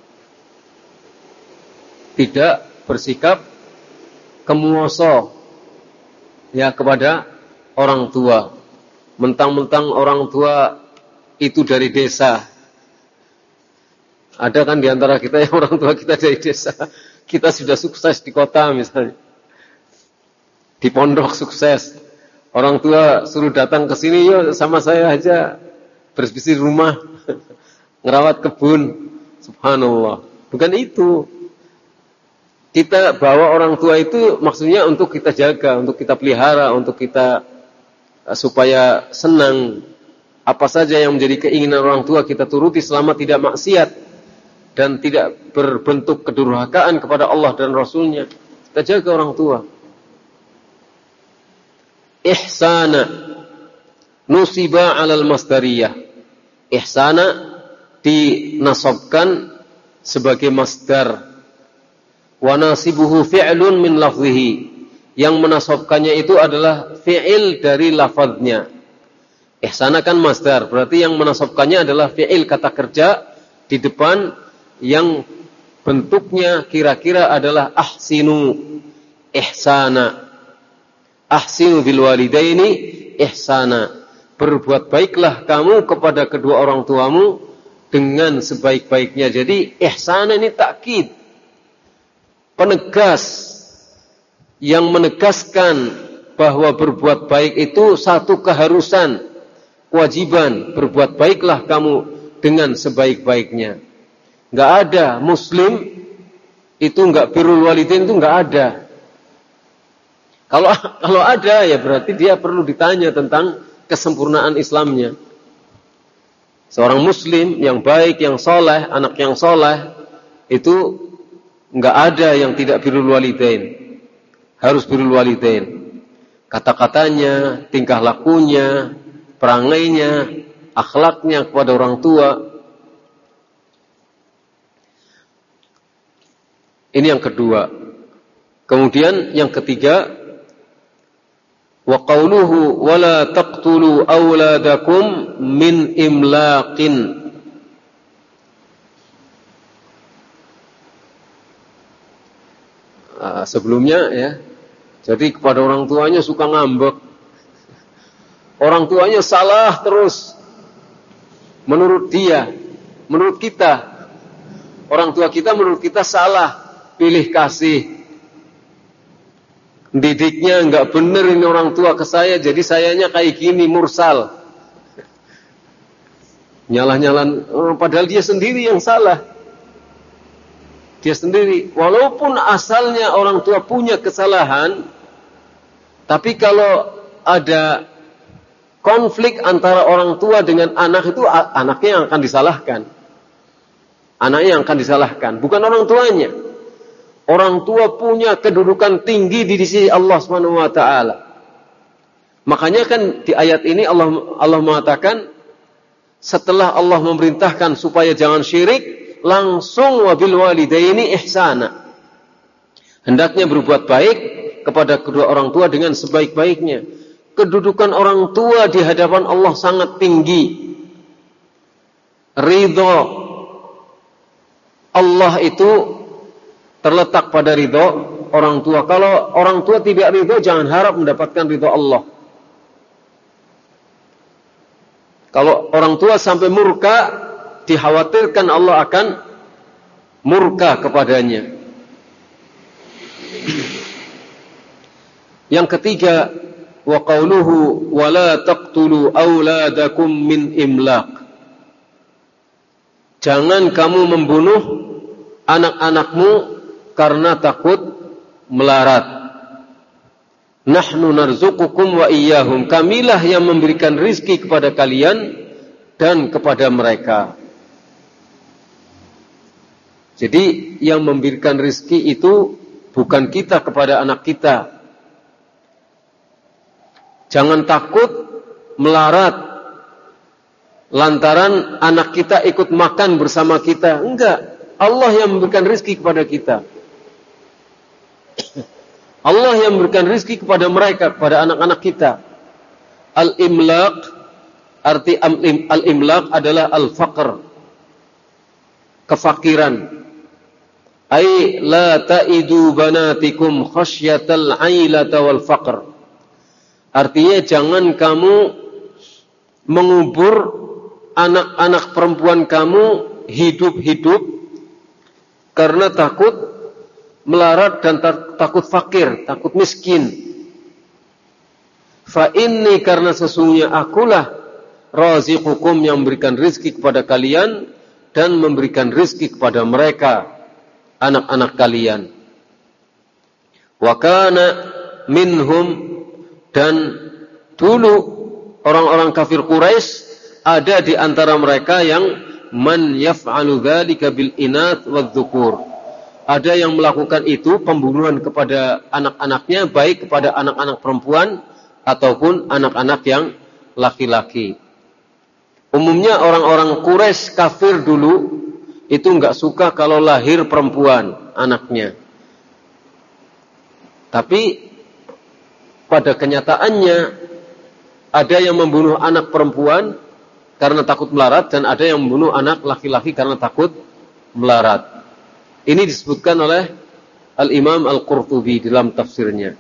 Tidak bersikap kemuoso ya kepada orang tua. Mentang-mentang orang tua itu dari desa. Ada kan di antara kita yang orang tua kita dari desa. Kita sudah sukses di kota misalnya, di pondok sukses. Orang tua suruh datang ke sini, yuk sama saya aja bersih rumah, ngerawat kebun. Subhanallah. Bukan itu. Kita bawa orang tua itu maksudnya untuk kita jaga, untuk kita pelihara, untuk kita supaya senang. Apa saja yang menjadi keinginan orang tua kita turuti selama tidak maksiat dan tidak berbentuk kedurhakaan kepada Allah dan Rasulnya. Kita jaga orang tua. Ihsana nusiba alal masdariyah. Ihsana dinasabkan sebagai masdar. Wa nasibuhu fi'lun min lafzihi. Yang menasabkannya itu adalah fi'il dari lafadznya. Ihsana kan masdar, berarti yang menasabkannya adalah fi'il kata kerja di depan yang bentuknya kira-kira adalah ahsinu ihsana. Ahsinu bil walidaini ihsana. Berbuat baiklah kamu kepada kedua orang tuamu dengan sebaik-baiknya. Jadi ihsana ini takkid, penegas, yang menegaskan bahwa berbuat baik itu satu keharusan, kewajiban. Berbuat baiklah kamu dengan sebaik-baiknya. Enggak ada muslim itu enggak birrul walidain, itu enggak ada. Kalau kalau ada ya berarti dia perlu ditanya tentang kesempurnaan Islamnya. Seorang muslim yang baik, yang soleh, anak yang soleh, itu enggak ada yang tidak birrul walidain. Harus birrul walidain. Kata-katanya, tingkah lakunya, perangainya, akhlaknya kepada orang tua. Ini yang kedua. Kemudian yang ketiga, wa qawluhu wa la taqtulu awladakum min imlaqin. Uh, sebelumnya ya, jadi kepada orang tuanya suka ngambek. Orang tuanya salah terus. Menurut dia, menurut kita, orang tua kita menurut kita salah, pilih kasih. Didiknya enggak benar ini orang tua ke saya, jadi sayanya kayak gini, mursal. Nyalah-nyalan, padahal dia sendiri yang salah. Dia sendiri, walaupun asalnya orang tua punya kesalahan, tapi kalau ada konflik antara orang tua dengan anak itu, anaknya yang akan disalahkan. Anaknya yang akan disalahkan, bukan orang tuanya. Orang tua punya kedudukan tinggi di sisi Allah Subhanahu wa taala. Makanya kan di ayat ini Allah Allah mengatakan setelah Allah memerintahkan supaya jangan syirik, langsung wabil walidaini ihsana. Hendaknya berbuat baik kepada kedua orang tua dengan sebaik-baiknya. Kedudukan orang tua di hadapan Allah sangat tinggi. Ridho Allah itu terletak pada ridho orang tua. Kalau orang tua tidak ridho, jangan harap mendapatkan ridho Allah. Kalau orang tua sampai murka, dikhawatirkan Allah akan murka kepadanya. Yang ketiga, wa qawluhu wa la taqtulu awladakum min imlaq. Jangan kamu membunuh anak-anakmu karena takut melarat. Nahnu narzuqukum wa iyyahum. Kamilah yang memberikan rizki kepada kalian dan kepada mereka. Jadi yang memberikan rizki itu bukan kita kepada anak kita. Jangan takut melarat lantaran anak kita ikut makan bersama kita. Enggak. Allah yang memberikan rizki kepada kita. Allah yang memberikan rizki kepada mereka, kepada anak-anak kita. Al-imlaq, arti al-imlaq adalah al-faqr, kefakiran. Ay la ta'idu banatikum khasyatal ailata wal faqr. Artinya jangan kamu mengubur anak-anak perempuan kamu hidup-hidup karena takut melarat dan takut fakir, takut miskin. Fa inni, karena sesungguhnya akulah raziqukum, yang memberikan rizki kepada kalian dan memberikan rizki kepada mereka, anak-anak kalian. Wa kana minhum, dan dulu orang-orang kafir Quraisy ada di antara mereka yang man yaf'alu dzalika bil inath wadh-dhukur. Ada yang melakukan itu, pembunuhan kepada anak-anaknya, baik kepada anak-anak perempuan ataupun anak-anak yang laki-laki. Umumnya orang-orang Quraisy kafir dulu itu enggak suka kalau lahir perempuan anaknya. Tapi pada kenyataannya ada yang membunuh anak perempuan karena takut melarat, dan ada yang membunuh anak laki-laki karena takut melarat. Ini disebutkan oleh Al-Imam Al-Qurtubi dalam tafsirnya.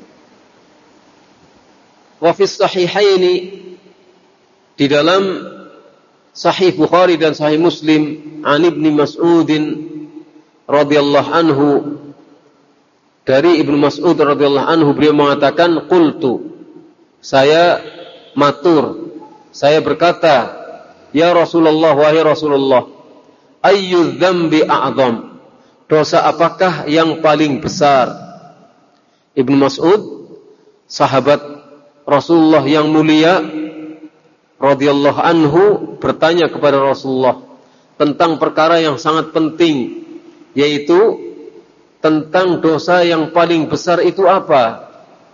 Wa fi sahihaini, di dalam Sahih Bukhari dan Sahih Muslim, an Ibnu Mas'udin radhiyallahu anhu, dari Ibnu Mas'ud radhiyallahu anhu, beliau mengatakan, qultu, saya matur, saya berkata, ya Rasulullah, wahai Rasulullah, ayyu dzambi a'dzam, dosa apakah yang paling besar? Ibnu Mas'ud, sahabat Rasulullah yang mulia radhiyallahu anhu, bertanya kepada Rasulullah tentang perkara yang sangat penting, yaitu tentang dosa yang paling besar itu apa?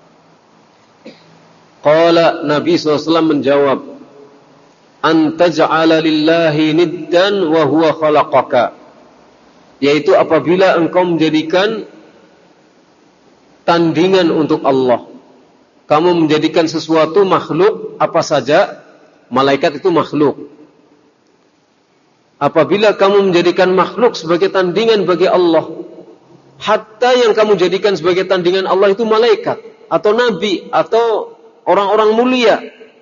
Qala, Nabi shallallahu alaihi wasallam menjawab, an taj'ala lillahi niddan wa huwa khalaqaka, yaitu apabila engkau menjadikan tandingan untuk Allah. Kamu menjadikan sesuatu makhluk, apa saja, malaikat itu makhluk. Apabila kamu menjadikan makhluk sebagai tandingan bagi Allah, hatta yang kamu jadikan sebagai tandingan Allah itu malaikat, atau nabi, atau orang-orang mulia.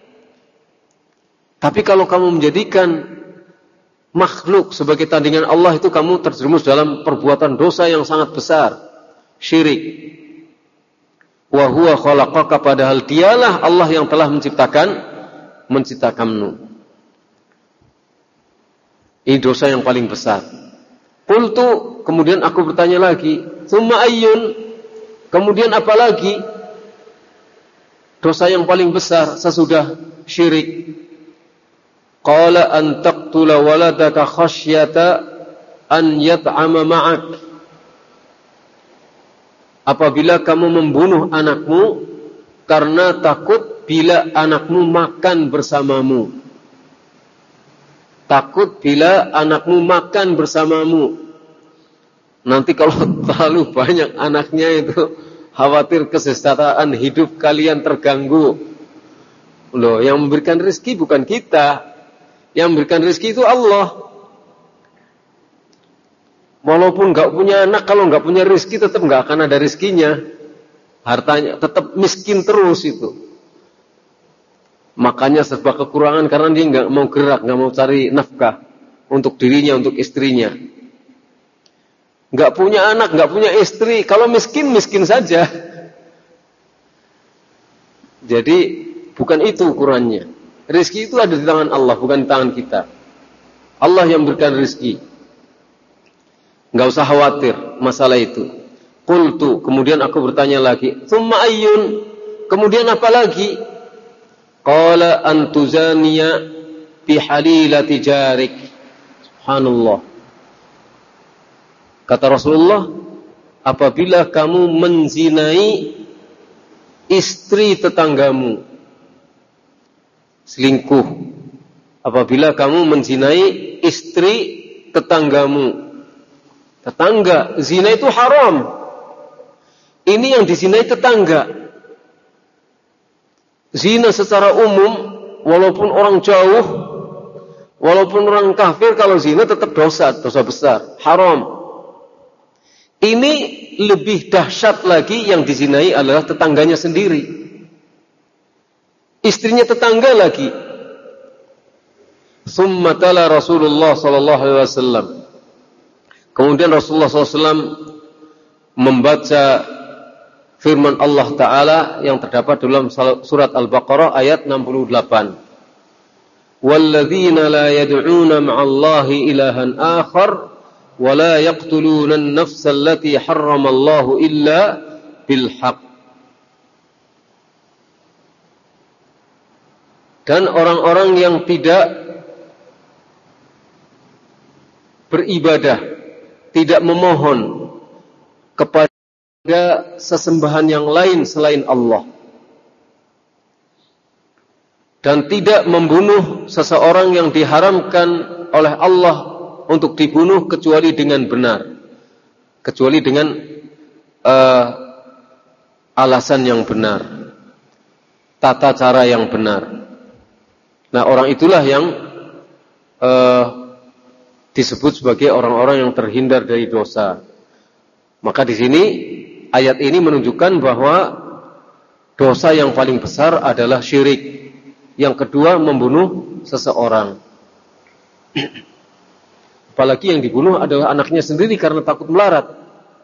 Tapi kalau kamu menjadikan makhluk sebagai tandingan Allah, itu kamu terjerumus dalam perbuatan dosa yang sangat besar, syirik. Wa huwa khalaqaka, padahal dialah Allah yang telah menciptakan menciptakanmu. Ini dosa yang paling besar. Qultu, kemudian aku bertanya lagi, tsumma ayyun, kemudian apa lagi dosa yang paling besar sesudah syirik? Qala an taqtula waladaka khasyata an yat'ama ma'ak. Apabila kamu membunuh anakmu karena takut bila anakmu makan bersamamu. Takut bila anakmu makan bersamamu. Nanti kalau terlalu banyak anaknya itu, khawatir kesejahteraan hidup kalian terganggu. Loh, yang memberikan rezeki bukan kita. Yang memberikan rezeki itu Allah. Walaupun nggak punya anak, kalau nggak punya rezeki tetap nggak akan ada rezekinya. Hartanya tetap miskin terus itu. Makanya serba kekurangan karena dia nggak mau gerak, nggak mau cari nafkah untuk dirinya, untuk istrinya. Nggak punya anak, nggak punya istri. Kalau miskin, miskin saja. Jadi bukan itu ukurannya. Rizki itu ada di tangan Allah, bukan di tangan kita. Allah yang memberikan rizki. Enggak usah khawatir masalah itu. Qultu, kemudian aku bertanya lagi, tsumma ayyun, Kemudian apa lagi? Qala antuzaniya bihalilati jarik. Subhanallah. Kata Rasulullah, apabila kamu menzinai istri tetanggamu, selingkuh. Apabila kamu menzinai istri tetanggamu. Tetangga, zina itu haram. Ini yang dizinai tetangga. Zina secara umum, walaupun orang jauh, walaupun orang kafir, kalau zina tetap dosa, dosa besar, haram. Ini lebih dahsyat lagi, yang dizinai adalah tetangganya sendiri. Istrinya tetangga lagi. Tsumma tala Rasulullah sallallahu alaihi wasallam. Kemudian Rasulullah sallallahu alaihi wasallam membaca firman Allah Ta'ala yang terdapat dalam surat Al-Baqarah ayat enam puluh delapan. وَالَّذِينَ لَا يَدْعُونَ مَعَ اللَّهِ إِلَهًا آخَرَ وَلَا يَقْتُلُونَ النَّفْسَ الَّتِي حَرَّمَ اللَّهُ إِلَّا بِالْحَقِّ. Dan orang-orang yang tidak beribadah, tidak memohon kepada sesembahan yang lain selain Allah, dan tidak membunuh seseorang yang diharamkan oleh Allah untuk dibunuh kecuali dengan benar, kecuali dengan uh, alasan yang benar, tata cara yang benar. Nah, orang itulah yang uh, disebut sebagai orang-orang yang terhindar dari dosa. Maka di sini ayat ini menunjukkan bahwa dosa yang paling besar adalah syirik. Yang kedua, membunuh seseorang. Apalagi yang dibunuh adalah anaknya sendiri karena takut melarat.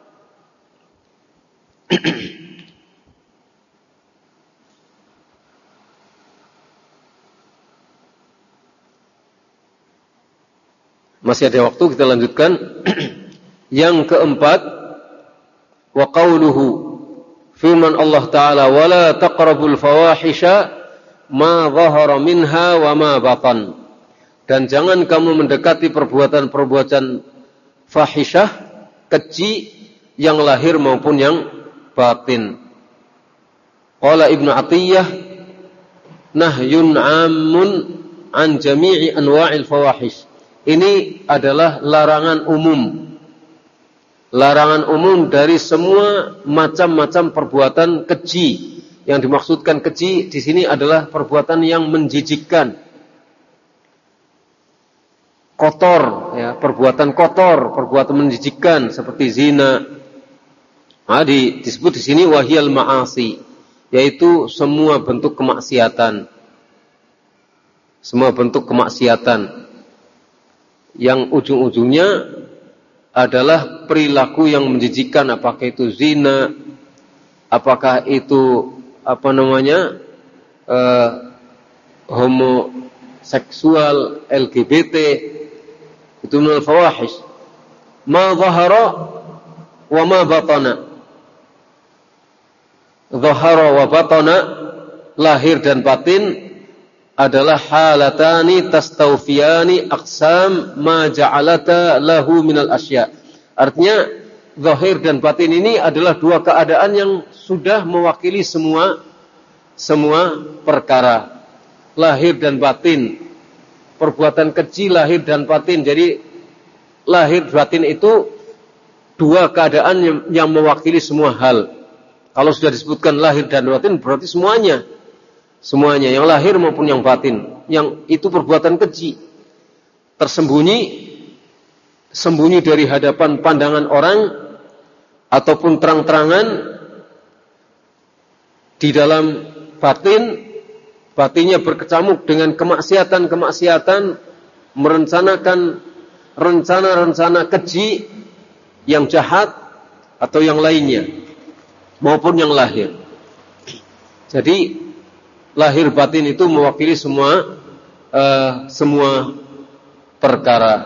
Masih ada waktu, kita lanjutkan. Yang keempat, wa qauluhu, firman Allah Ta'ala, wala taqrabul fawahisha ma dhahara minha wa ma batan. Dan jangan kamu mendekati perbuatan-perbuatan fahisyah, keji, yang lahir maupun yang batin. Qala Ibnu Atiyah, nahyun ammun an jami'i anwa'il fawahish. Ini adalah larangan umum. Larangan umum dari semua macam-macam perbuatan keji. Yang dimaksudkan keji di sini adalah perbuatan yang menjijikkan, kotor, ya, perbuatan kotor, perbuatan menjijikkan seperti zina. Nah, di, disebut di sini wahiyal ma'asi, yaitu semua bentuk kemaksiatan. Semua bentuk kemaksiatan yang ujung-ujungnya adalah perilaku yang menjijikkan, apakah itu zina, apakah itu apa namanya uh, homoseksual, L G B T, itu minal fawahish. Ma dhahara wa ma batana. Dhahara wa batana, lahir dan batin, adalah halatani tastawfiyani aqsam ma ja'alata lahu minal asya. Artinya zahir dan batin ini adalah dua keadaan yang sudah mewakili semua semua perkara. Lahir dan batin, perbuatan keji lahir dan batin. Jadi lahir batin itu dua keadaan yang, yang mewakili semua hal. Kalau sudah disebutkan lahir dan batin, berarti semuanya. Semuanya, yang lahir maupun yang batin, yang itu perbuatan keji, tersembunyi, sembunyi dari hadapan pandangan orang, ataupun terang-terangan di dalam batin, batinnya berkecamuk dengan kemaksiatan-kemaksiatan, merencanakan rencana-rencana keji yang jahat atau yang lainnya, maupun yang lahir. Jadi lahir batin itu mewakili semua uh, semua perkara.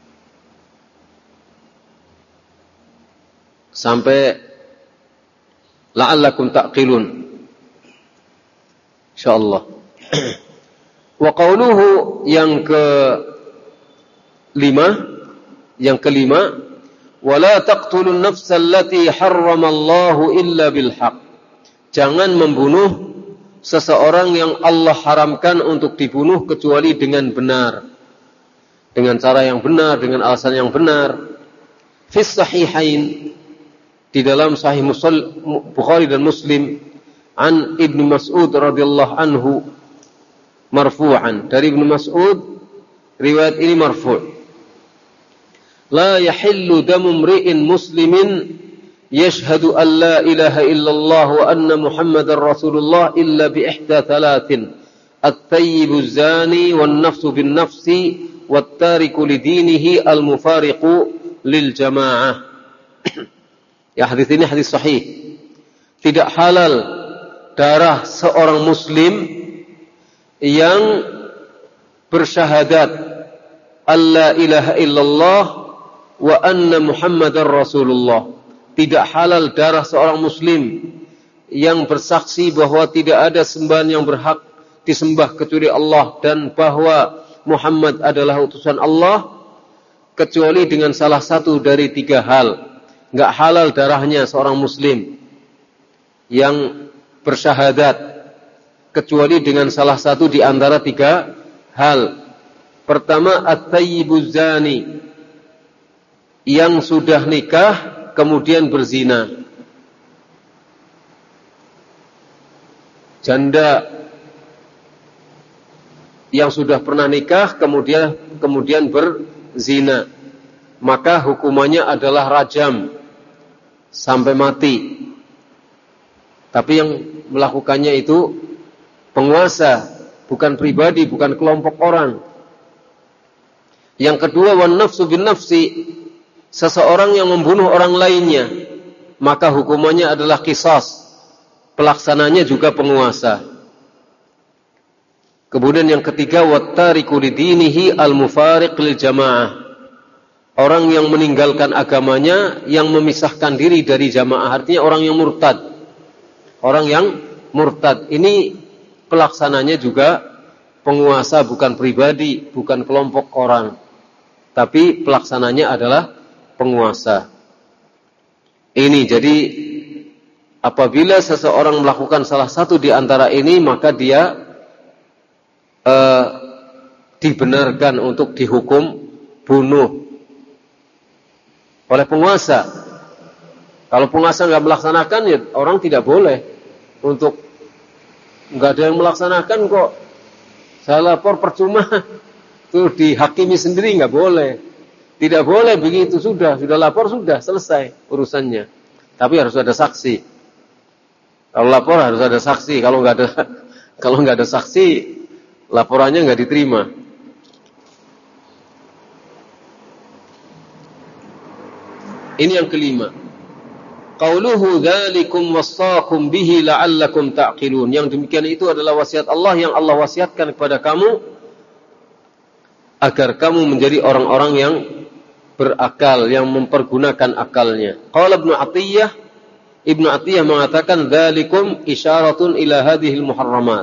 Sampai la'allakum ta'qilun. Insyaallah. Wa qauluhu yang ke lima, yang kelima, wala taqtulun nafsal lati harramallahu illa bil haqq. Jangan membunuh seseorang yang Allah haramkan untuk dibunuh kecuali dengan benar, dengan cara yang benar, dengan alasan yang benar. Fis sahihain, di dalam Sahih Bukhari dan Muslim, an Ibnu Mas'ud radhiyallahu anhu marfu'an, dari Ibnu Mas'ud, riwayat ini marfu'. La yahillu damu mri'in muslimin yashhadu an la ilaha illallah wa anna Muhammadar Rasulullah illa bi ihda thalathin, at-tayyibu zani wan nafsu bin nafsi wat tariku lidinihi al mufariqu lil jamaah. Ya, hadis ini hadis sahih. Tidak halal darah seorang muslim yang bersyahadat alla ilaha illallah wa anna Muhammadar Rasulullah. Tidak halal darah seorang muslim yang bersaksi bahwa tidak ada sembahan yang berhak disembah kecuali Allah dan bahwa Muhammad adalah utusan Allah, kecuali dengan salah satu dari tiga hal. Enggak halal darahnya seorang muslim yang bersyahadat kecuali dengan salah satu di antara tiga hal. Pertama, at-tayyibuz zani, yang sudah nikah kemudian berzina. Janda yang sudah pernah nikah kemudian kemudian berzina, maka hukumannya adalah rajam sampai mati. Tapi yang melakukannya itu penguasa, bukan pribadi, bukan kelompok orang. Yang kedua, wan nafsu bin nafsi, seseorang yang membunuh orang lainnya, maka hukumannya adalah qisas, pelaksananya juga penguasa. Kemudian yang ketiga, wattariku lidinihi al-mufariq lil jamaah, orang yang meninggalkan agamanya, yang memisahkan diri dari jamaah, artinya orang yang murtad. Orang yang murtad ini pelaksananya juga penguasa, bukan pribadi, bukan kelompok orang, tapi pelaksananya adalah penguasa. Ini jadi apabila seseorang melakukan salah satu di antara ini, maka dia uh, dibenarkan untuk dihukum bunuh oleh penguasa. Kalau penguasa nggak melaksanakan, ya orang tidak boleh untuk nggak ada yang melaksanakan kok. Saya lapor percuma, tuh dihakimi sendiri, nggak boleh. Tidak boleh begitu, sudah, sudah lapor, sudah selesai urusannya. Tapi harus ada saksi. Kalau lapor harus ada saksi. Kalau nggak ada, kalau nggak ada saksi, laporannya nggak diterima. Ini yang kelima. Qauluhu dzalikum wassaqum bihi la'allakum ta'qilun. Yang demikian itu adalah wasiat Allah yang Allah wasiatkan kepada kamu agar kamu menjadi orang-orang yang berakal, yang mempergunakan akalnya. Qala Ibnu Athiyah, Ibnu Athiyah mengatakan dzalikum isyaratun ila hadhil muharramat.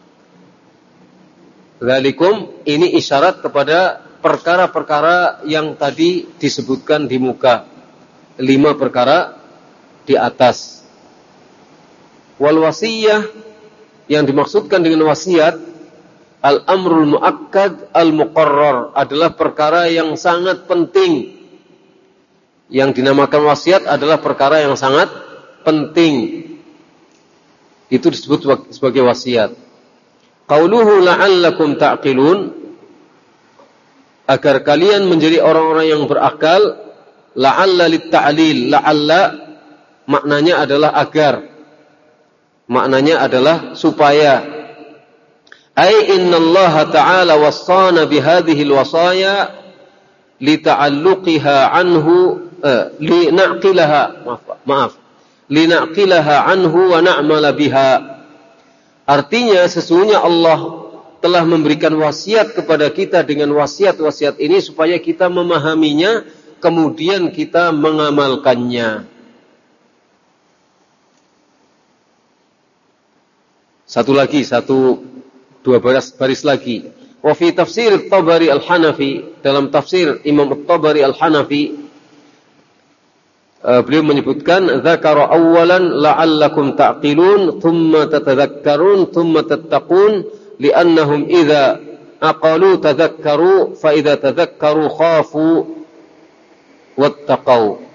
Dzalikum ini isyarat kepada perkara-perkara yang tadi disebutkan di muka. Lima perkara di atas. Wal wasiyah, yang dimaksudkan dengan wasiat, al-amrul muakkad al-muqarrar, adalah perkara yang sangat penting. Yang dinamakan wasiat adalah perkara yang sangat penting. Itu disebut sebagai wasiat. Qauluhu la'allakum ta'qilun, agar kalian menjadi orang-orang yang berakal. La'alla lit-ta'lil, la'alla maknanya adalah agar, maknanya adalah supaya. Ai innallaha ta'ala wassana bihadhihi alwasaya lita'alluqiha anhu eh, linaqilaha maaf maaf linaqilaha anhu wa na'mala biha. Artinya sesungguhnya Allah telah memberikan wasiat kepada kita dengan wasiat-wasiat ini supaya kita memahaminya, kemudian kita mengamalkannya. Satu lagi, satu dua baris, baris lagi. Wa fi tafsir At-Tabari Al-Hanafi, dalam tafsir Imam At-Tabari Al-Hanafi, uh, beliau menyebutkan dzakara awwalan la'allakum ta'qilun thumma tatadhakkarun thumma tattaqun li'annahum idza aqalu tadhakkaru fa idza tadhakkaru khafu wattaqau.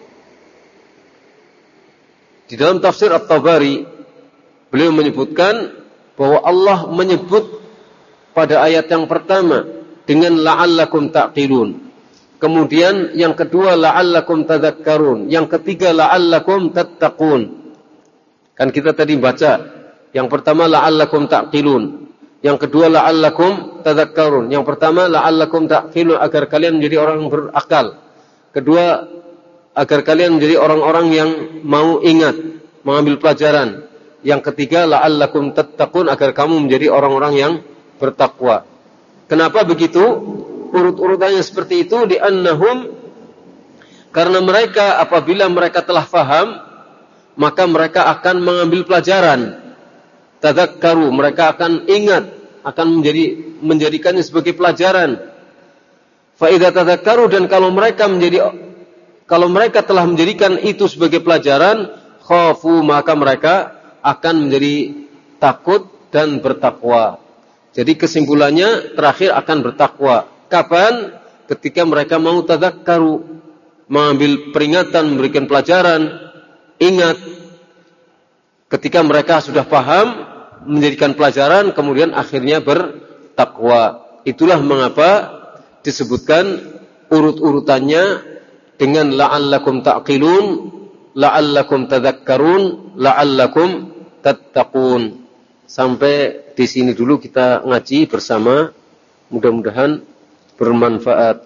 Di dalam tafsir At-Tabari beliau menyebutkan bahwa Allah menyebut pada ayat yang pertama dengan la'allakum ta'qilun. Kemudian yang kedua la'allakum tadhakkarun. Yang ketiga la'allakum tattaqun. Kan kita tadi baca, yang pertama la'allakum ta'qilun. Yang kedua la'allakum tadhakkarun. Yang pertama la'allakum ta'qilun, agar kalian menjadi orang yang berakal. Kedua, agar kalian menjadi orang-orang yang mau ingat, mengambil pelajaran. Yang ketiga la'allakum tattaqun, agar kamu menjadi orang-orang yang bertakwa. Kenapa begitu? Urut-urutannya seperti itu, li'annahum, karena mereka apabila mereka telah faham, maka mereka akan mengambil pelajaran. Tadzakkaru, mereka akan ingat, akan menjadi menjadikannya sebagai pelajaran. Fa idza tadzakkaru, dan kalau mereka menjadi kalau mereka telah menjadikan itu sebagai pelajaran, khafu, maka mereka akan menjadi takut dan bertakwa. Jadi kesimpulannya terakhir akan bertakwa. Kapan? Ketika mereka mau tadzakkaru, mengambil peringatan, memberikan pelajaran, ingat. Ketika mereka sudah paham, menjadikan pelajaran, kemudian akhirnya bertakwa. Itulah mengapa disebutkan urut-urutannya dengan la'allakum ta'qilun, la'allakum tadzakkarun, la'allakum tattaqun. Sampai di sini dulu kita ngaji bersama. Mudah-mudahan bermanfaat.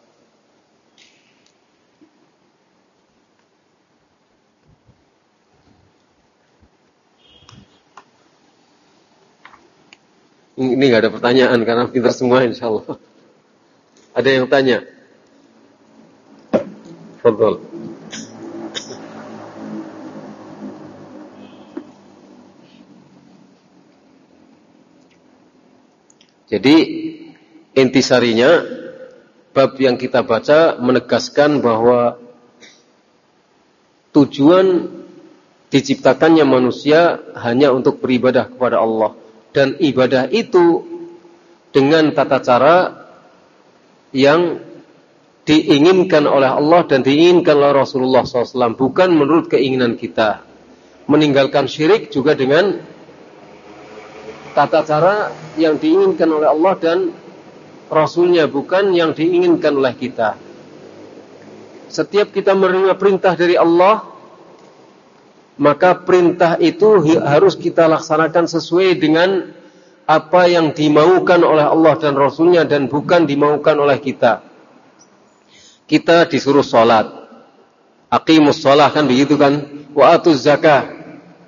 Ini nggak ada pertanyaan karena pintar semua insyaallah. Ada yang tanya? Fadhol. Jadi intisarinya bab yang kita baca menegaskan bahwa tujuan diciptakannya manusia hanya untuk beribadah kepada Allah, dan ibadah itu dengan tata cara yang diinginkan oleh Allah dan diinginkan oleh Rasulullah shallallahu alaihi wasallam, bukan menurut keinginan kita. Meninggalkan syirik juga dengan tata cara yang diinginkan oleh Allah dan Rasulnya, bukan yang diinginkan oleh kita. Setiap kita menerima perintah dari Allah, maka perintah itu harus kita laksanakan sesuai dengan apa yang dimaukan oleh Allah dan Rasulnya, dan bukan dimaukan oleh kita. Kita disuruh sholat, aqimus sholah, kan begitu kan, wa atuz zakah,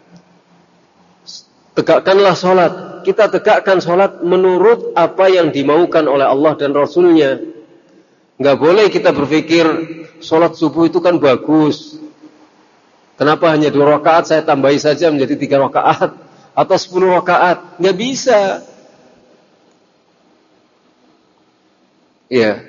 tegakkanlah sholat. Kita tegakkan sholat menurut apa yang dimaukan oleh Allah dan Rasulnya. Nggak boleh kita berpikir sholat subuh itu kan bagus, kenapa hanya dua rakaat, saya tambahi saja menjadi tiga rakaat atau sepuluh rakaat. Nggak bisa. Ya.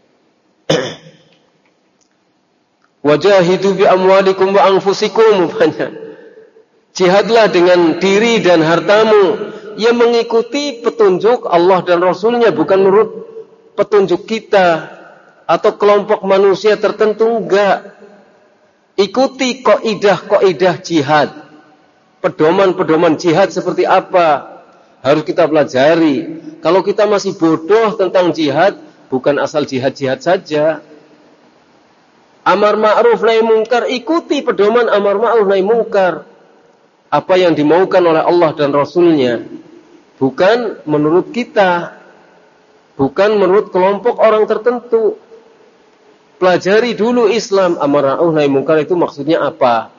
Wajahidu bi amwalikum wa anfusikum. Jihadlah dengan diri dan hartamu. Yang mengikuti petunjuk Allah dan Rasulnya, bukan menurut petunjuk kita atau kelompok manusia tertentu. Enggak. Ikuti kaidah-kaidah jihad, pedoman-pedoman jihad seperti apa harus kita pelajari. Kalau kita masih bodoh tentang jihad, bukan asal jihad-jihad saja. Amar ma'ruf nahi mungkar, ikuti pedoman amar ma'ruf nahi mungkar, apa yang dimaukan oleh Allah dan Rasulnya, bukan menurut kita, bukan menurut kelompok orang tertentu. Pelajari dulu Islam, amar ma'ruf nahi mungkar itu maksudnya apa.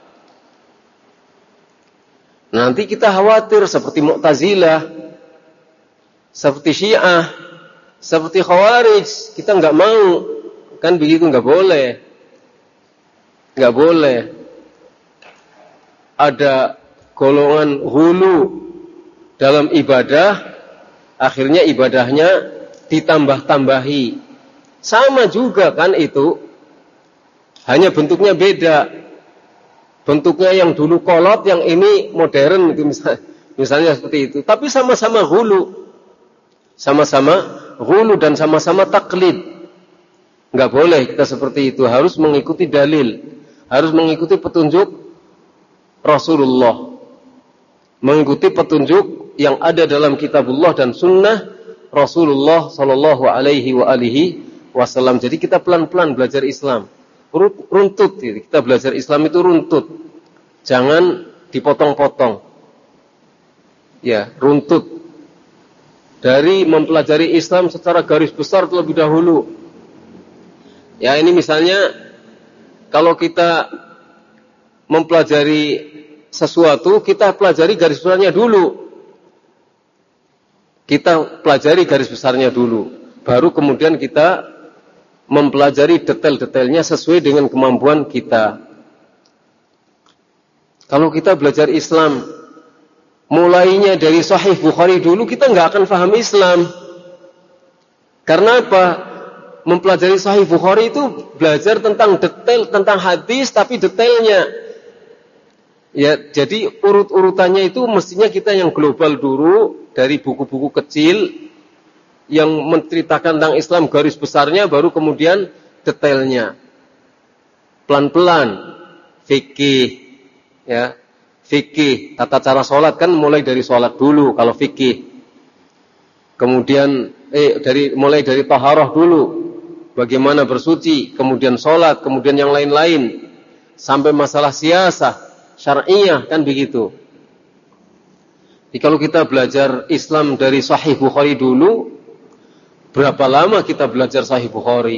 Nanti kita khawatir seperti Mu'tazilah, seperti Syiah, seperti Khawarij, kita nggak mau, kan begitu, nggak boleh, nggak boleh. Ada golongan hulu dalam ibadah, akhirnya ibadahnya ditambah-tambahi. Sama juga kan itu, hanya bentuknya beda. Bentuknya yang dulu kolot, yang ini modern, itu misalnya, misalnya seperti itu. Tapi sama-sama ghulu, sama-sama ghulu dan sama-sama taklid. Enggak boleh kita seperti itu. Harus mengikuti dalil, harus mengikuti petunjuk Rasulullah, mengikuti petunjuk yang ada dalam kitabullah dan sunnah Rasulullah Sallallahu Alaihi wa alihi Wasallam. Jadi kita pelan-pelan belajar Islam. Runtut, kita belajar Islam itu runtut, jangan dipotong-potong. Ya, runtut. Dari mempelajari Islam secara garis besar terlebih dahulu. Ya, ini misalnya kalau kita mempelajari sesuatu, kita pelajari garis besarnya dulu. Kita pelajari garis besarnya dulu, baru kemudian kita mempelajari detail-detailnya sesuai dengan kemampuan kita. Kalau kita belajar Islam, mulainya dari Sahih Bukhari dulu, kita nggak akan paham Islam. Karena apa? Mempelajari Sahih Bukhari itu belajar tentang detail, tentang hadis, tapi detailnya. Ya, jadi urut-urutannya itu mestinya kita yang global dulu, dari buku-buku kecil yang menceritakan tentang Islam garis besarnya, baru kemudian detailnya. Pelan-pelan. Fikih, ya, fikih, tata cara sholat kan mulai dari sholat dulu kalau fikih. Kemudian eh dari mulai dari taharah dulu, bagaimana bersuci, kemudian sholat, kemudian yang lain-lain, sampai masalah siasah, syar'iyah, kan begitu. Jadi kalau kita belajar Islam dari Sahih Bukhari dulu, berapa lama kita belajar Sahih Bukhari?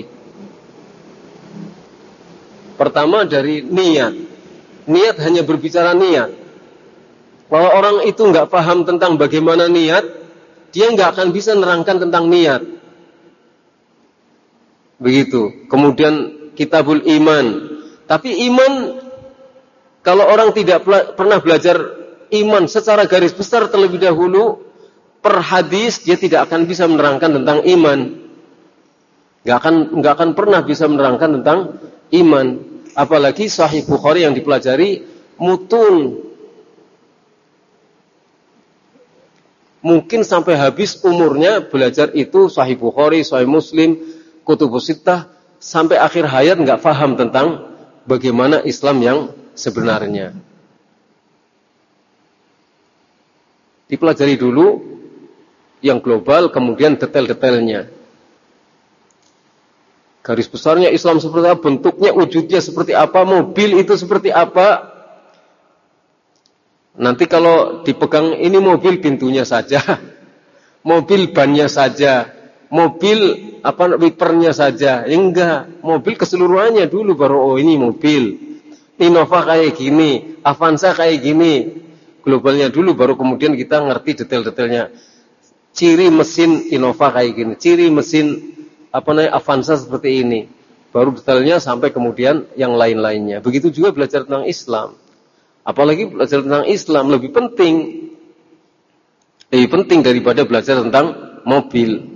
Pertama dari niat. Niat hanya berbicara niat. Kalau orang itu nggak paham tentang bagaimana niat, dia nggak akan bisa nerangkan tentang niat. Begitu. Kemudian Kitabul Iman. Tapi iman, kalau orang tidak pernah belajar iman secara garis besar terlebih dahulu, per hadis dia tidak akan bisa menerangkan tentang iman. Gak akan gak akan pernah bisa menerangkan tentang iman. Apalagi Sahih Bukhari yang dipelajari mutun. Mungkin sampai habis umurnya belajar itu Sahih Bukhari, Sahih Muslim, Kutubus Sittah, sampai akhir hayat nggak paham tentang bagaimana Islam yang sebenarnya. Dipelajari dulu yang global, kemudian detail-detailnya. Garis besarnya Islam seperti apa, bentuknya, wujudnya seperti apa, mobil itu seperti apa. Nanti kalau dipegang ini mobil pintunya saja, mobil bannya saja, mobil apa wipernya saja. Ya enggak, mobil keseluruhannya dulu baru oh ini mobil. Innova kayak gini, Avanza kayak gini. Globalnya dulu baru kemudian kita ngerti detail-detailnya. Ciri mesin Innova kayak gini, ciri mesin apa namanya Avanza seperti ini. Baru detailnya sampai kemudian yang lain-lainnya. Begitu juga belajar tentang Islam. Apalagi belajar tentang Islam lebih penting. Lebih penting daripada belajar tentang mobil.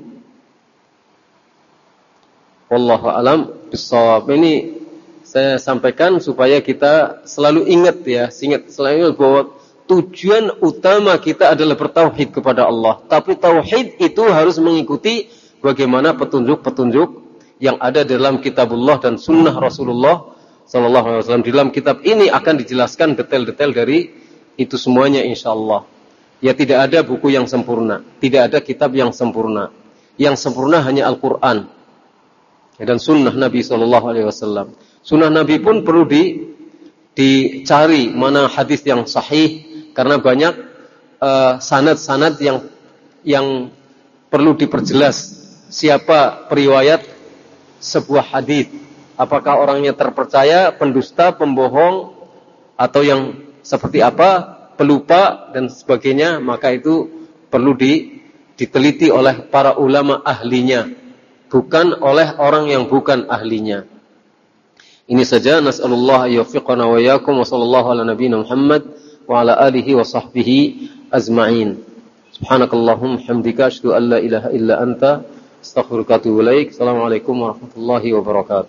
Wallahu a'lam bishawab. Ini saya sampaikan supaya kita selalu ingat ya, ingat selalu ingat bahwa tujuan utama kita adalah bertauhid kepada Allah. Tapi tauhid itu harus mengikuti bagaimana petunjuk-petunjuk yang ada dalam kitabullah dan sunnah Rasulullah sallallahu alaihi wasallam. Di dalam kitab ini akan dijelaskan detail-detail dari itu semuanya insyaallah. Ya, tidak ada buku yang sempurna, tidak ada kitab yang sempurna. Yang sempurna hanya Al-Qur'an dan sunnah Nabi sallallahu alaihi wasallam. Sunnah Nabi pun perlu di dicari mana hadis yang sahih, karena banyak uh, sanad-sanad yang yang perlu diperjelas. Siapa periwayat sebuah hadis? Apakah orangnya terpercaya, pendusta, pembohong, atau yang seperti apa, pelupa dan sebagainya? Maka itu perlu di, diteliti oleh para ulama ahlinya, bukan oleh orang yang bukan ahlinya. Ini saja. Nas'alullah yuwaffiqana wa iyyakum wa sallallahu ala nabiyyina Muhammad wa ala alihi wa sahbihi azma'in. Subhanakallahumma hamdika asyhadu an la ilaha illa anta astaghfiruka wa atubu ilaik. Assalamualaikum warahmatullahi wabarakatuh.